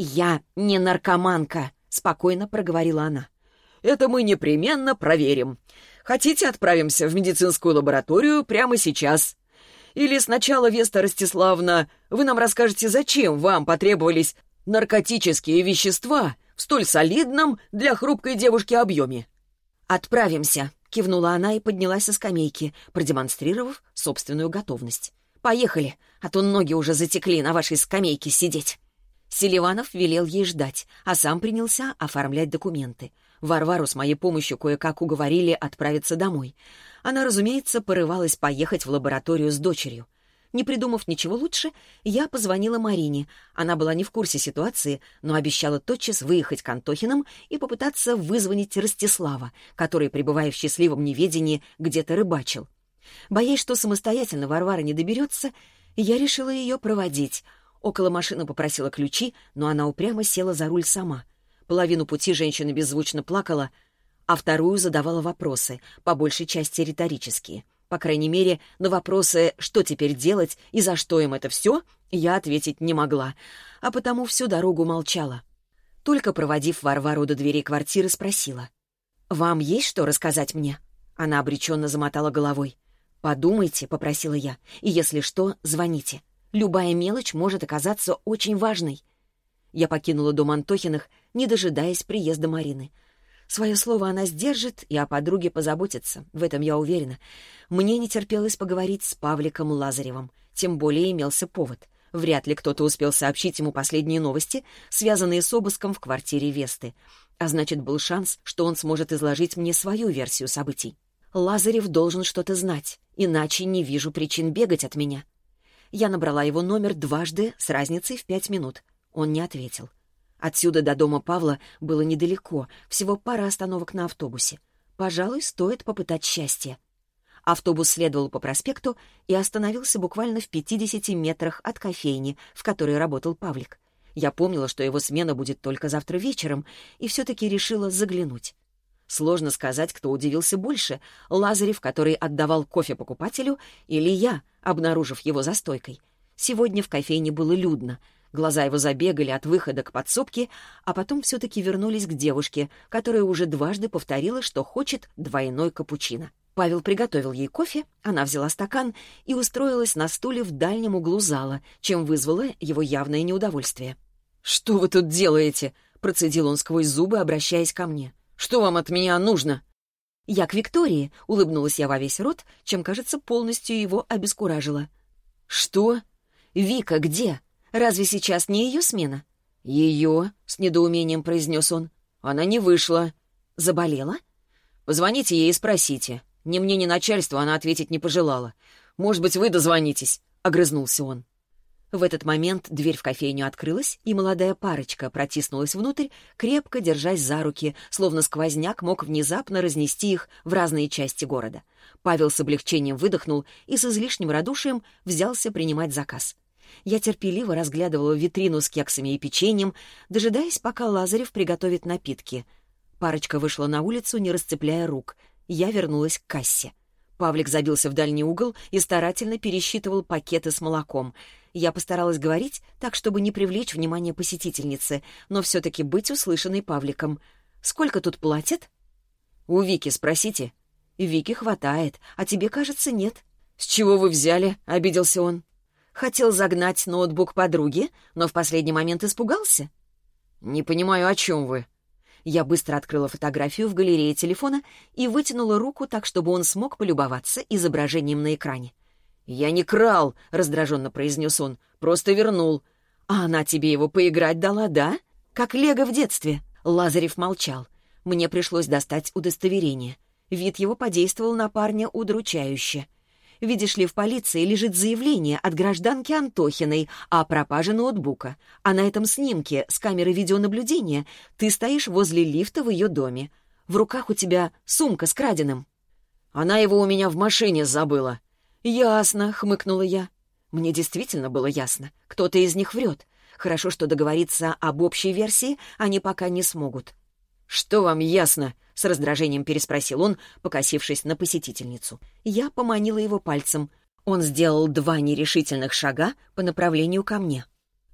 «Я не наркоманка», — спокойно проговорила она. «Это мы непременно проверим. Хотите, отправимся в медицинскую лабораторию прямо сейчас? Или сначала, Веста Ростиславна, вы нам расскажете, зачем вам потребовались наркотические вещества в столь солидном для хрупкой девушки объеме?» «Отправимся», — кивнула она и поднялась со скамейки, продемонстрировав собственную готовность. «Поехали, а то ноги уже затекли на вашей скамейке сидеть». Селиванов велел ей ждать, а сам принялся оформлять документы. Варвару с моей помощью кое-как уговорили отправиться домой. Она, разумеется, порывалась поехать в лабораторию с дочерью. Не придумав ничего лучше, я позвонила Марине. Она была не в курсе ситуации, но обещала тотчас выехать к Антохиным и попытаться вызвонить Ростислава, который, пребывая в счастливом неведении, где-то рыбачил. Боясь, что самостоятельно Варвара не доберется, я решила ее проводить. Около машины попросила ключи, но она упрямо села за руль сама. Половину пути женщина беззвучно плакала, а вторую задавала вопросы, по большей части риторические. По крайней мере, на вопросы, что теперь делать и за что им это все, я ответить не могла, а потому всю дорогу молчала. Только проводив Варвару до двери квартиры, спросила: «Вам есть что рассказать мне?» Она обреченно замотала головой. «Подумайте», — попросила я, — «и если что, звоните. Любая мелочь может оказаться очень важной». Я покинула дом Антохиных, не дожидаясь приезда Марины. Свое слово она сдержит и о подруге позаботится, в этом я уверена. Мне не терпелось поговорить с Павликом Лазаревым, тем более имелся повод. Вряд ли кто-то успел сообщить ему последние новости, связанные с обыском в квартире Весты. А значит, был шанс, что он сможет изложить мне свою версию событий. Лазарев должен что-то знать, иначе не вижу причин бегать от меня. Я набрала его номер дважды с разницей в пять минут. Он не ответил. Отсюда до дома Павла было недалеко, всего пара остановок на автобусе. Пожалуй, стоит попытать счастье. Автобус следовал по проспекту и остановился буквально в пятидесяти метрах от кофейни, в которой работал Павлик. Я помнила, что его смена будет только завтра вечером, и все-таки решила заглянуть. Сложно сказать, кто удивился больше — Лазарев, который отдавал кофе покупателю, или я, обнаружив его за стойкой. Сегодня в кофейне было людно. Глаза его забегали от выхода к подсобке, а потом все-таки вернулись к девушке, которая уже дважды повторила, что хочет двойной капучино. Павел приготовил ей кофе, она взяла стакан и устроилась на стуле в дальнем углу зала, чем вызвало его явное неудовольствие. «Что вы тут делаете?» — процедил он сквозь зубы, обращаясь ко мне. «Что вам от меня нужно?» «Я к Виктории», — улыбнулась я во весь рот, чем, кажется, полностью его обескуражила. «Что? Вика где? Разве сейчас не ее смена?» «Ее?» — с недоумением произнес он. «Она не вышла». «Заболела?» «Позвоните ей и спросите. Ни мне, ни начальству она ответить не пожелала. Может быть, вы дозвонитесь?» — огрызнулся он. В этот момент дверь в кофейню открылась, и молодая парочка протиснулась внутрь, крепко держась за руки, словно сквозняк мог внезапно разнести их в разные части города. Павел с облегчением выдохнул и с излишним радушием взялся принимать заказ. Я терпеливо разглядывала витрину с кексами и печеньем, дожидаясь, пока Лазарев приготовит напитки. Парочка вышла на улицу, не расцепляя рук. Я вернулась к кассе. Павлик забился в дальний угол и старательно пересчитывал пакеты с молоком. Я постаралась говорить так, чтобы не привлечь внимание посетительницы, но все-таки быть услышанной Павликом. «Сколько тут платят?» «У Вики спросите». «Вики хватает, а тебе, кажется, нет». «С чего вы взяли?» — обиделся он. «Хотел загнать ноутбук подруги, но в последний момент испугался». «Не понимаю, о чем вы». Я быстро открыла фотографию в галерее телефона и вытянула руку так, чтобы он смог полюбоваться изображением на экране. «Я не крал», — раздраженно произнес он, — «просто вернул». «А она тебе его поиграть дала, да? Как лего в детстве». Лазарев молчал. Мне пришлось достать удостоверение. Вид его подействовал на парня удручающе. «Видишь ли, в полиции лежит заявление от гражданки Антохиной о пропаже ноутбука, а на этом снимке с камеры видеонаблюдения ты стоишь возле лифта в ее доме. В руках у тебя сумка с краденым». «Она его у меня в машине забыла». «Ясно», — хмыкнула я. Мне действительно было ясно. Кто-то из них врет. Хорошо, что договориться об общей версии они пока не смогут. «Что вам ясно?» — с раздражением переспросил он, покосившись на посетительницу. Я поманила его пальцем. Он сделал два нерешительных шага по направлению ко мне.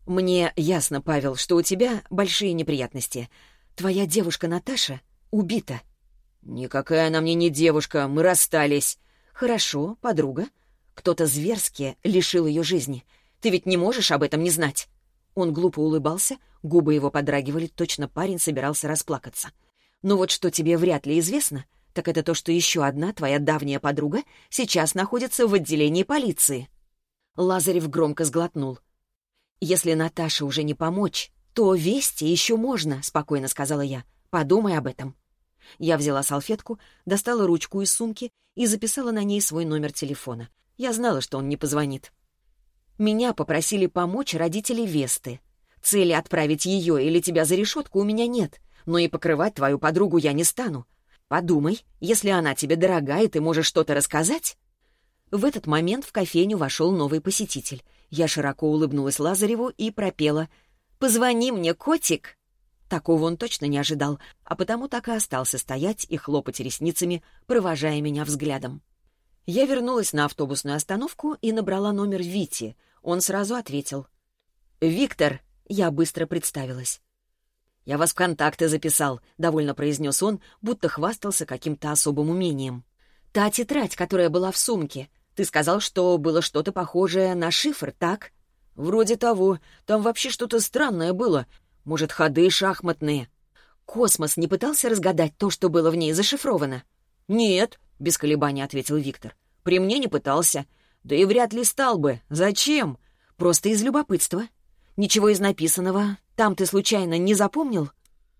«Мне ясно, Павел, что у тебя большие неприятности. Твоя девушка Наташа убита». «Никакая она мне не девушка, мы расстались». «Хорошо, подруга. Кто-то зверски лишил ее жизни. Ты ведь не можешь об этом не знать». Он глупо улыбался, губы его подрагивали, точно парень собирался расплакаться. «Но вот что тебе вряд ли известно, так это то, что еще одна твоя давняя подруга сейчас находится в отделении полиции». Лазарев громко сглотнул. «Если Наташе уже не помочь, то вести еще можно», — спокойно сказала я. «Подумай об этом». Я взяла салфетку, достала ручку из сумки и записала на ней свой номер телефона. Я знала, что он не позвонит. Меня попросили помочь родители Весты. Цели отправить ее или тебя за решетку у меня нет, но и покрывать твою подругу я не стану. Подумай, если она тебе дорога, и ты можешь что-то рассказать. В этот момент в кофейню вошел новый посетитель. Я широко улыбнулась Лазареву и пропела: «Позвони мне, котик!» Такого он точно не ожидал, а потому так и остался стоять и хлопать ресницами, провожая меня взглядом. Я вернулась на автобусную остановку и набрала номер Вити. Он сразу ответил. «Виктор!» — я быстро представилась. «Я вас в контакты записал», — довольно произнес он, будто хвастался каким-то особым умением. «Та тетрадь, которая была в сумке. Ты сказал, что было что-то похожее на шифр, так?» «Вроде того. Там вообще что-то странное было. Может, ходы шахматные?» «Космос не пытался разгадать то, что было в ней зашифровано?» «Нет», — без колебаний ответил Виктор. «При мне не пытался. Да и вряд ли стал бы. Зачем?» «Просто из любопытства. Ничего из написанного там ты случайно не запомнил?»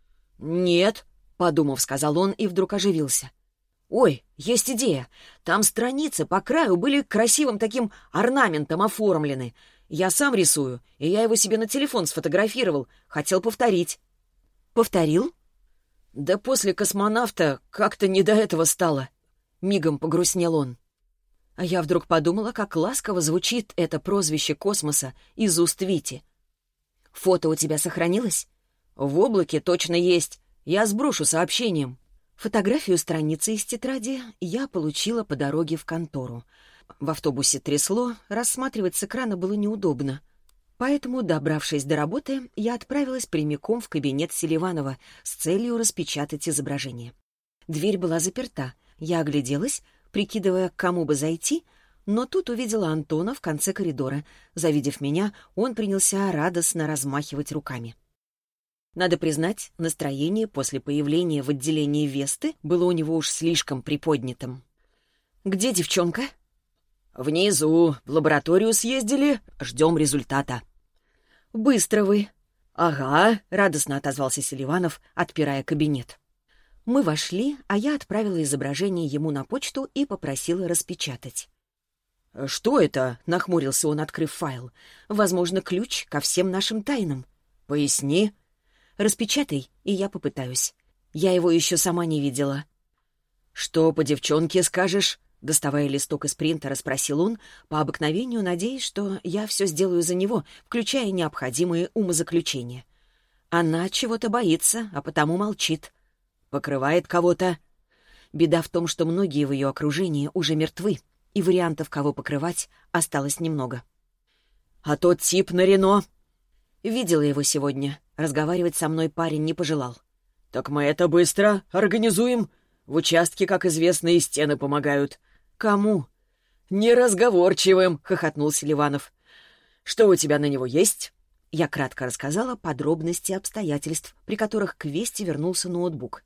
«Нет», — подумав, сказал он и вдруг оживился. «Ой, есть идея. Там страницы по краю были красивым таким орнаментом оформлены. Я сам рисую, и я его себе на телефон сфотографировал. Хотел повторить». «Повторил?» «Да после космонавта как-то не до этого стало». Мигом погрустнел он. А я вдруг подумала, как ласково звучит это прозвище космоса из уст Вити. «Фото у тебя сохранилось?» «В облаке точно есть. Я сброшу сообщением». Фотографию страницы из тетради я получила по дороге в контору. В автобусе трясло, рассматривать с экрана было неудобно. Поэтому, добравшись до работы, я отправилась прямиком в кабинет Селиванова с целью распечатать изображение. Дверь была заперта. Я огляделась, прикидывая, к кому бы зайти, но тут увидела Антона в конце коридора. Завидев меня, он принялся радостно размахивать руками. Надо признать, настроение после появления в отделении Весты было у него уж слишком приподнятым. «Где девчонка?» «Внизу. В лабораторию съездили. Ждем результата». «Быстро вы». «Ага», — радостно отозвался Селиванов, отпирая кабинет. Мы вошли, а я отправила изображение ему на почту и попросила распечатать. «Что это?» — нахмурился он, открыв файл. «Возможно, ключ ко всем нашим тайнам». «Поясни». «Распечатай, и я попытаюсь. Я его еще сама не видела». «Что по девчонке скажешь?» Доставая листок из принтера, спросил он, по обыкновению надеясь, что я все сделаю за него, включая необходимые умозаключения. Она чего-то боится, а потому молчит. «Покрывает кого-то?» Беда в том, что многие в ее окружении уже мертвы, и вариантов, кого покрывать, осталось немного. «А тот тип на Рено?» «Видела его сегодня. Разговаривать со мной парень не пожелал». «Так мы это быстро организуем. В участке, как известно, и стены помогают». «Кому?» «Неразговорчивым», — хохотнул Селиванов. «Что у тебя на него есть?» Я кратко рассказала подробности обстоятельств, при которых к Весте вернулся ноутбук.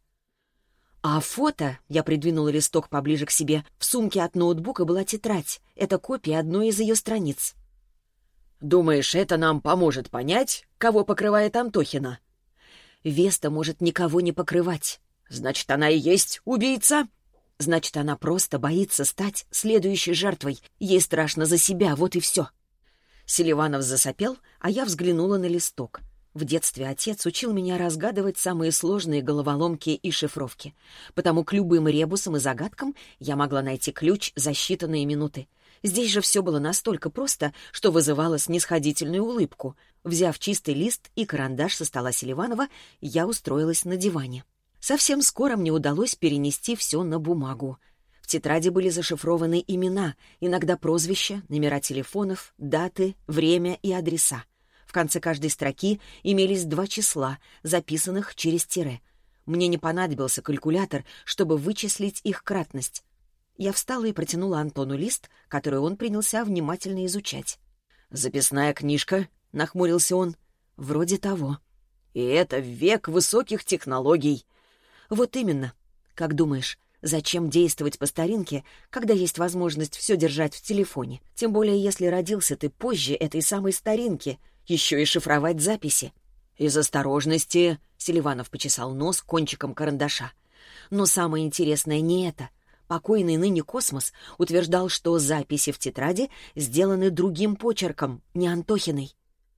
А фото, я придвинула листок поближе к себе, в сумке от ноутбука была тетрадь. Это копия одной из ее страниц. «Думаешь, это нам поможет понять, кого покрывает Антохина?» «Веста может никого не покрывать». «Значит, она и есть убийца?» «Значит, она просто боится стать следующей жертвой. Ей страшно за себя, вот и все». Селиванов засопел, а я взглянула на листок. В детстве отец учил меня разгадывать самые сложные головоломки и шифровки. Потому к любым ребусам и загадкам я могла найти ключ за считанные минуты. Здесь же все было настолько просто, что вызывало снисходительную улыбку. Взяв чистый лист и карандаш со стола Селиванова, я устроилась на диване. Совсем скоро мне удалось перенести все на бумагу. В тетради были зашифрованы имена, иногда прозвища, номера телефонов, даты, время и адреса. В конце каждой строки имелись два числа, записанных через тире. Мне не понадобился калькулятор, чтобы вычислить их кратность. Я встала и протянула Антону лист, который он принялся внимательно изучать. «Записная книжка?» — нахмурился он. «Вроде того». «И это век высоких технологий». «Вот именно. Как думаешь, зачем действовать по старинке, когда есть возможность все держать в телефоне? Тем более, если родился ты позже этой самой старинки, еще и шифровать записи». «Из осторожности», — Селиванов почесал нос кончиком карандаша. «Но самое интересное не это. Покойный ныне Космос утверждал, что записи в тетради сделаны другим почерком, не Антохиной».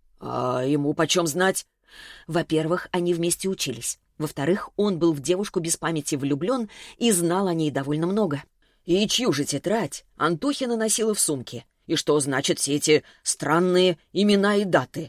«А ему почем знать?» Во-первых, они вместе учились. Во-вторых, он был в девушку без памяти влюблен и знал о ней довольно много. «И чью же тетрадь Антохина носила в сумке? И что значат все эти странные имена и даты?»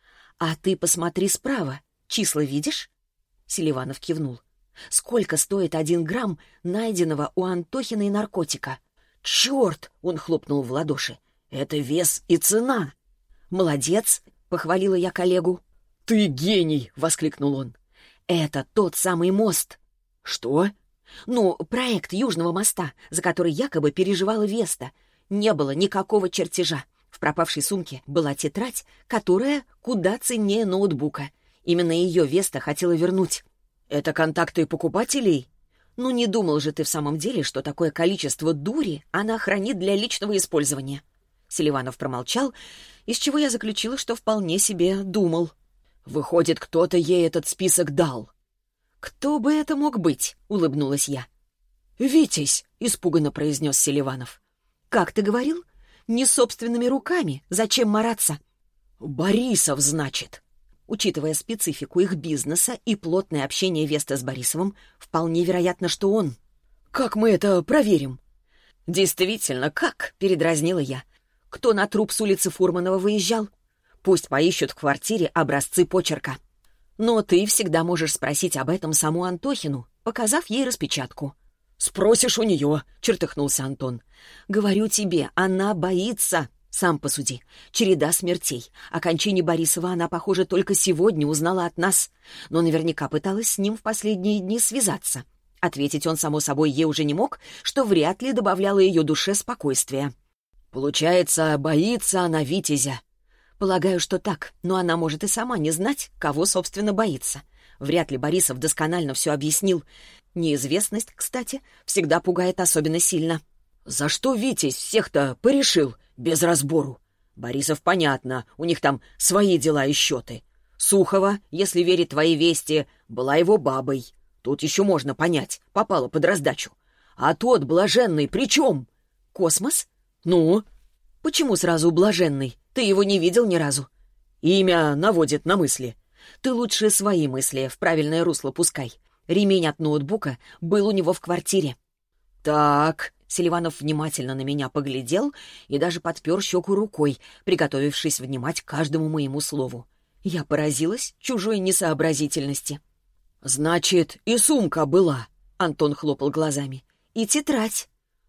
«А ты посмотри справа. Числа видишь?» Селиванов кивнул. «Сколько стоит один грамм найденного у Антохиной наркотика?» «Черт!» — он хлопнул в ладоши. «Это вес и цена!» «Молодец!» — похвалила я коллегу. «Ты гений!» — воскликнул он. «Это тот самый мост». «Что?» «Ну, проект Южного моста, за который якобы переживала Веста. Не было никакого чертежа. В пропавшей сумке была тетрадь, которая куда ценнее ноутбука. Именно ее Веста хотела вернуть». «Это контакты покупателей?» «Ну, не думал же ты в самом деле, что такое количество дури она хранит для личного использования?» Селиванов промолчал, из чего я заключила, что вполне себе думал. «Выходит, кто-то ей этот список дал». «Кто бы это мог быть?» — улыбнулась я. «Витязь!» — испуганно произнес Селиванов. «Как ты говорил? Не собственными руками. Зачем мараться?» «Борисов, значит». Учитывая специфику их бизнеса и плотное общение Веста с Борисовым, вполне вероятно, что он. «Как мы это проверим?» «Действительно, как?» — передразнила я. «Кто на труп с улицы Фурманова выезжал? Пусть поищут в квартире образцы почерка. Но ты всегда можешь спросить об этом саму Антохину, показав ей распечатку». «Спросишь у нее», — чертыхнулся Антон. «Говорю тебе, она боится. Сам посуди. Череда смертей. О кончине Борисова она, похоже, только сегодня узнала от нас. Но наверняка пыталась с ним в последние дни связаться. Ответить он, само собой, ей уже не мог, что вряд ли добавляло ее душе спокойствия». «Получается, боится она Витязя». «Полагаю, что так, но она может и сама не знать, кого, собственно, боится. Вряд ли Борисов досконально все объяснил. Неизвестность, кстати, всегда пугает особенно сильно». «За что Витязь всех-то порешил без разбору? Борисов, понятно, у них там свои дела и счеты. Сухова, если верить твоей вести, была его бабой. Тут еще можно понять, попала под раздачу. А тот блаженный при чем?» «Космос? Ну?» «Почему сразу блаженный? Ты его не видел ни разу». «Имя наводит на мысли». «Ты лучше свои мысли в правильное русло пускай. Ремень от ноутбука был у него в квартире». «Так...» Селиванов внимательно на меня поглядел и даже подпер щеку рукой, приготовившись внимать каждому моему слову. Я поразилась чужой несообразительности. «Значит, и сумка была», — Антон хлопал глазами. «И тетрадь».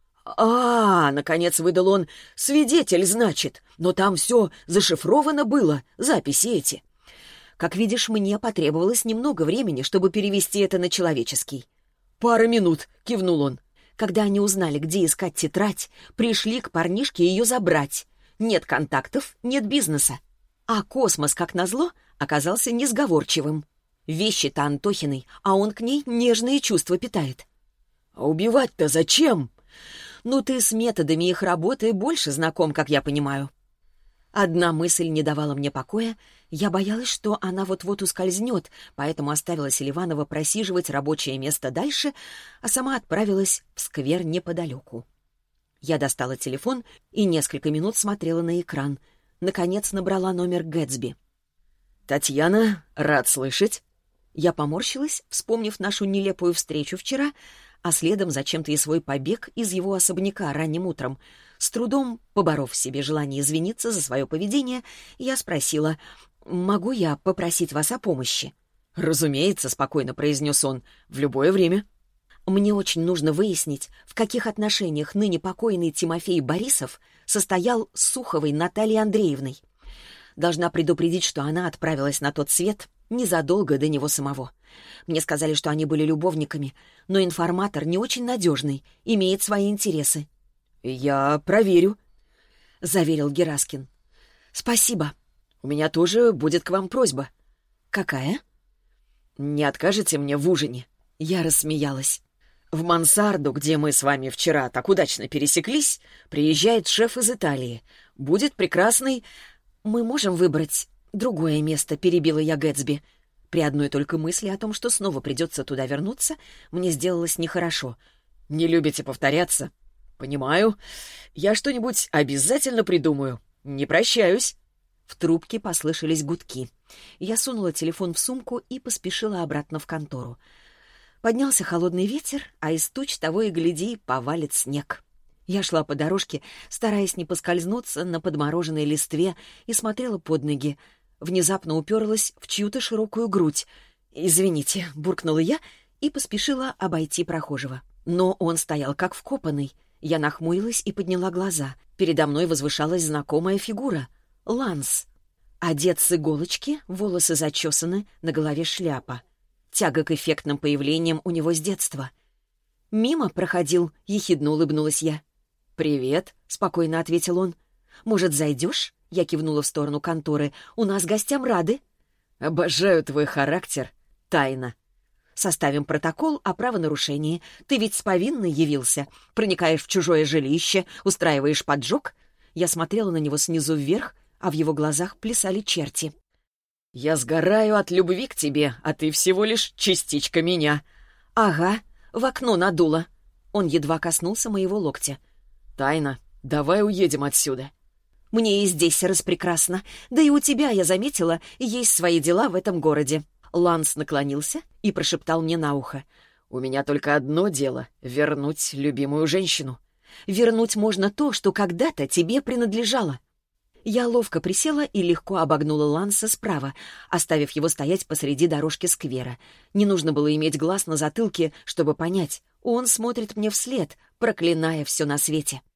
«А, — наконец выдал он, — свидетель, значит, но там все зашифровано было, записи эти». «Как видишь, мне потребовалось немного времени, чтобы перевести это на человеческий». «Пара минут», — кивнул он. Когда они узнали, где искать тетрадь, пришли к парнишке ее забрать. Нет контактов, нет бизнеса. А Космос, как назло, оказался несговорчивым. Вещи-то Антохиной, а он к ней нежные чувства питает. «А убивать-то зачем?» «Ну, ты с методами их работы больше знаком, как я понимаю». Одна мысль не давала мне покоя. Я боялась, что она вот-вот ускользнет, поэтому оставила Селиванова просиживать рабочее место дальше, а сама отправилась в сквер неподалеку. Я достала телефон и несколько минут смотрела на экран. Наконец набрала номер Гэтсби. «Татьяна, рад слышать». Я поморщилась, вспомнив нашу нелепую встречу вчера, а следом зачем-то и свой побег из его особняка ранним утром. С трудом, поборов в себе желание извиниться за свое поведение, я спросила, «Могу я попросить вас о помощи?» «Разумеется», — спокойно произнес он, — «в любое время». «Мне очень нужно выяснить, в каких отношениях ныне покойный Тимофей Борисов состоял с Суховой Натальей Андреевной. Должна предупредить, что она отправилась на тот свет незадолго до него самого. Мне сказали, что они были любовниками, но информатор не очень надежный, имеет свои интересы. «Я проверю», — заверил Гераскин. «Спасибо. У меня тоже будет к вам просьба». «Какая?» «Не откажете мне в ужине?» Я рассмеялась. «В мансарду, где мы с вами вчера так удачно пересеклись, приезжает шеф из Италии. Будет прекрасный...» «Мы можем выбрать другое место», — перебила я Гэтсби. При одной только мысли о том, что снова придется туда вернуться, мне сделалось нехорошо. «Не любите повторяться?» «Понимаю. Я что-нибудь обязательно придумаю. Не прощаюсь». В трубке послышались гудки. Я сунула телефон в сумку и поспешила обратно в контору. Поднялся холодный ветер, а из туч того и гляди повалит снег. Я шла по дорожке, стараясь не поскользнуться на подмороженной листве, и смотрела под ноги. Внезапно уперлась в чью-то широкую грудь. «Извините», — буркнула я и поспешила обойти прохожего. Но он стоял как вкопанный. Я нахмурилась и подняла глаза. Передо мной возвышалась знакомая фигура — Ланс. Одет с иголочки, волосы зачесаны, на голове шляпа. Тяга к эффектным появлениям у него с детства. «Мимо проходил», — ехидно улыбнулась я. «Привет», — спокойно ответил он. «Может, зайдешь?» — я кивнула в сторону конторы. «У нас гостям рады». «Обожаю твой характер. Тайна». «Составим протокол о правонарушении. Ты ведь с повинной явился. Проникаешь в чужое жилище, устраиваешь поджог». Я смотрела на него снизу вверх, а в его глазах плясали черти. «Я сгораю от любви к тебе, а ты всего лишь частичка меня». «Ага, в окно надуло». Он едва коснулся моего локтя. «Тайна, давай уедем отсюда». «Мне и здесь распрекрасно. Да и у тебя, я заметила, есть свои дела в этом городе». Ланс наклонился и прошептал мне на ухо. «У меня только одно дело — вернуть любимую женщину». «Вернуть можно то, что когда-то тебе принадлежало». Я ловко присела и легко обогнула Ланса справа, оставив его стоять посреди дорожки сквера. Не нужно было иметь глаз на затылке, чтобы понять. Он смотрит мне вслед, проклиная все на свете.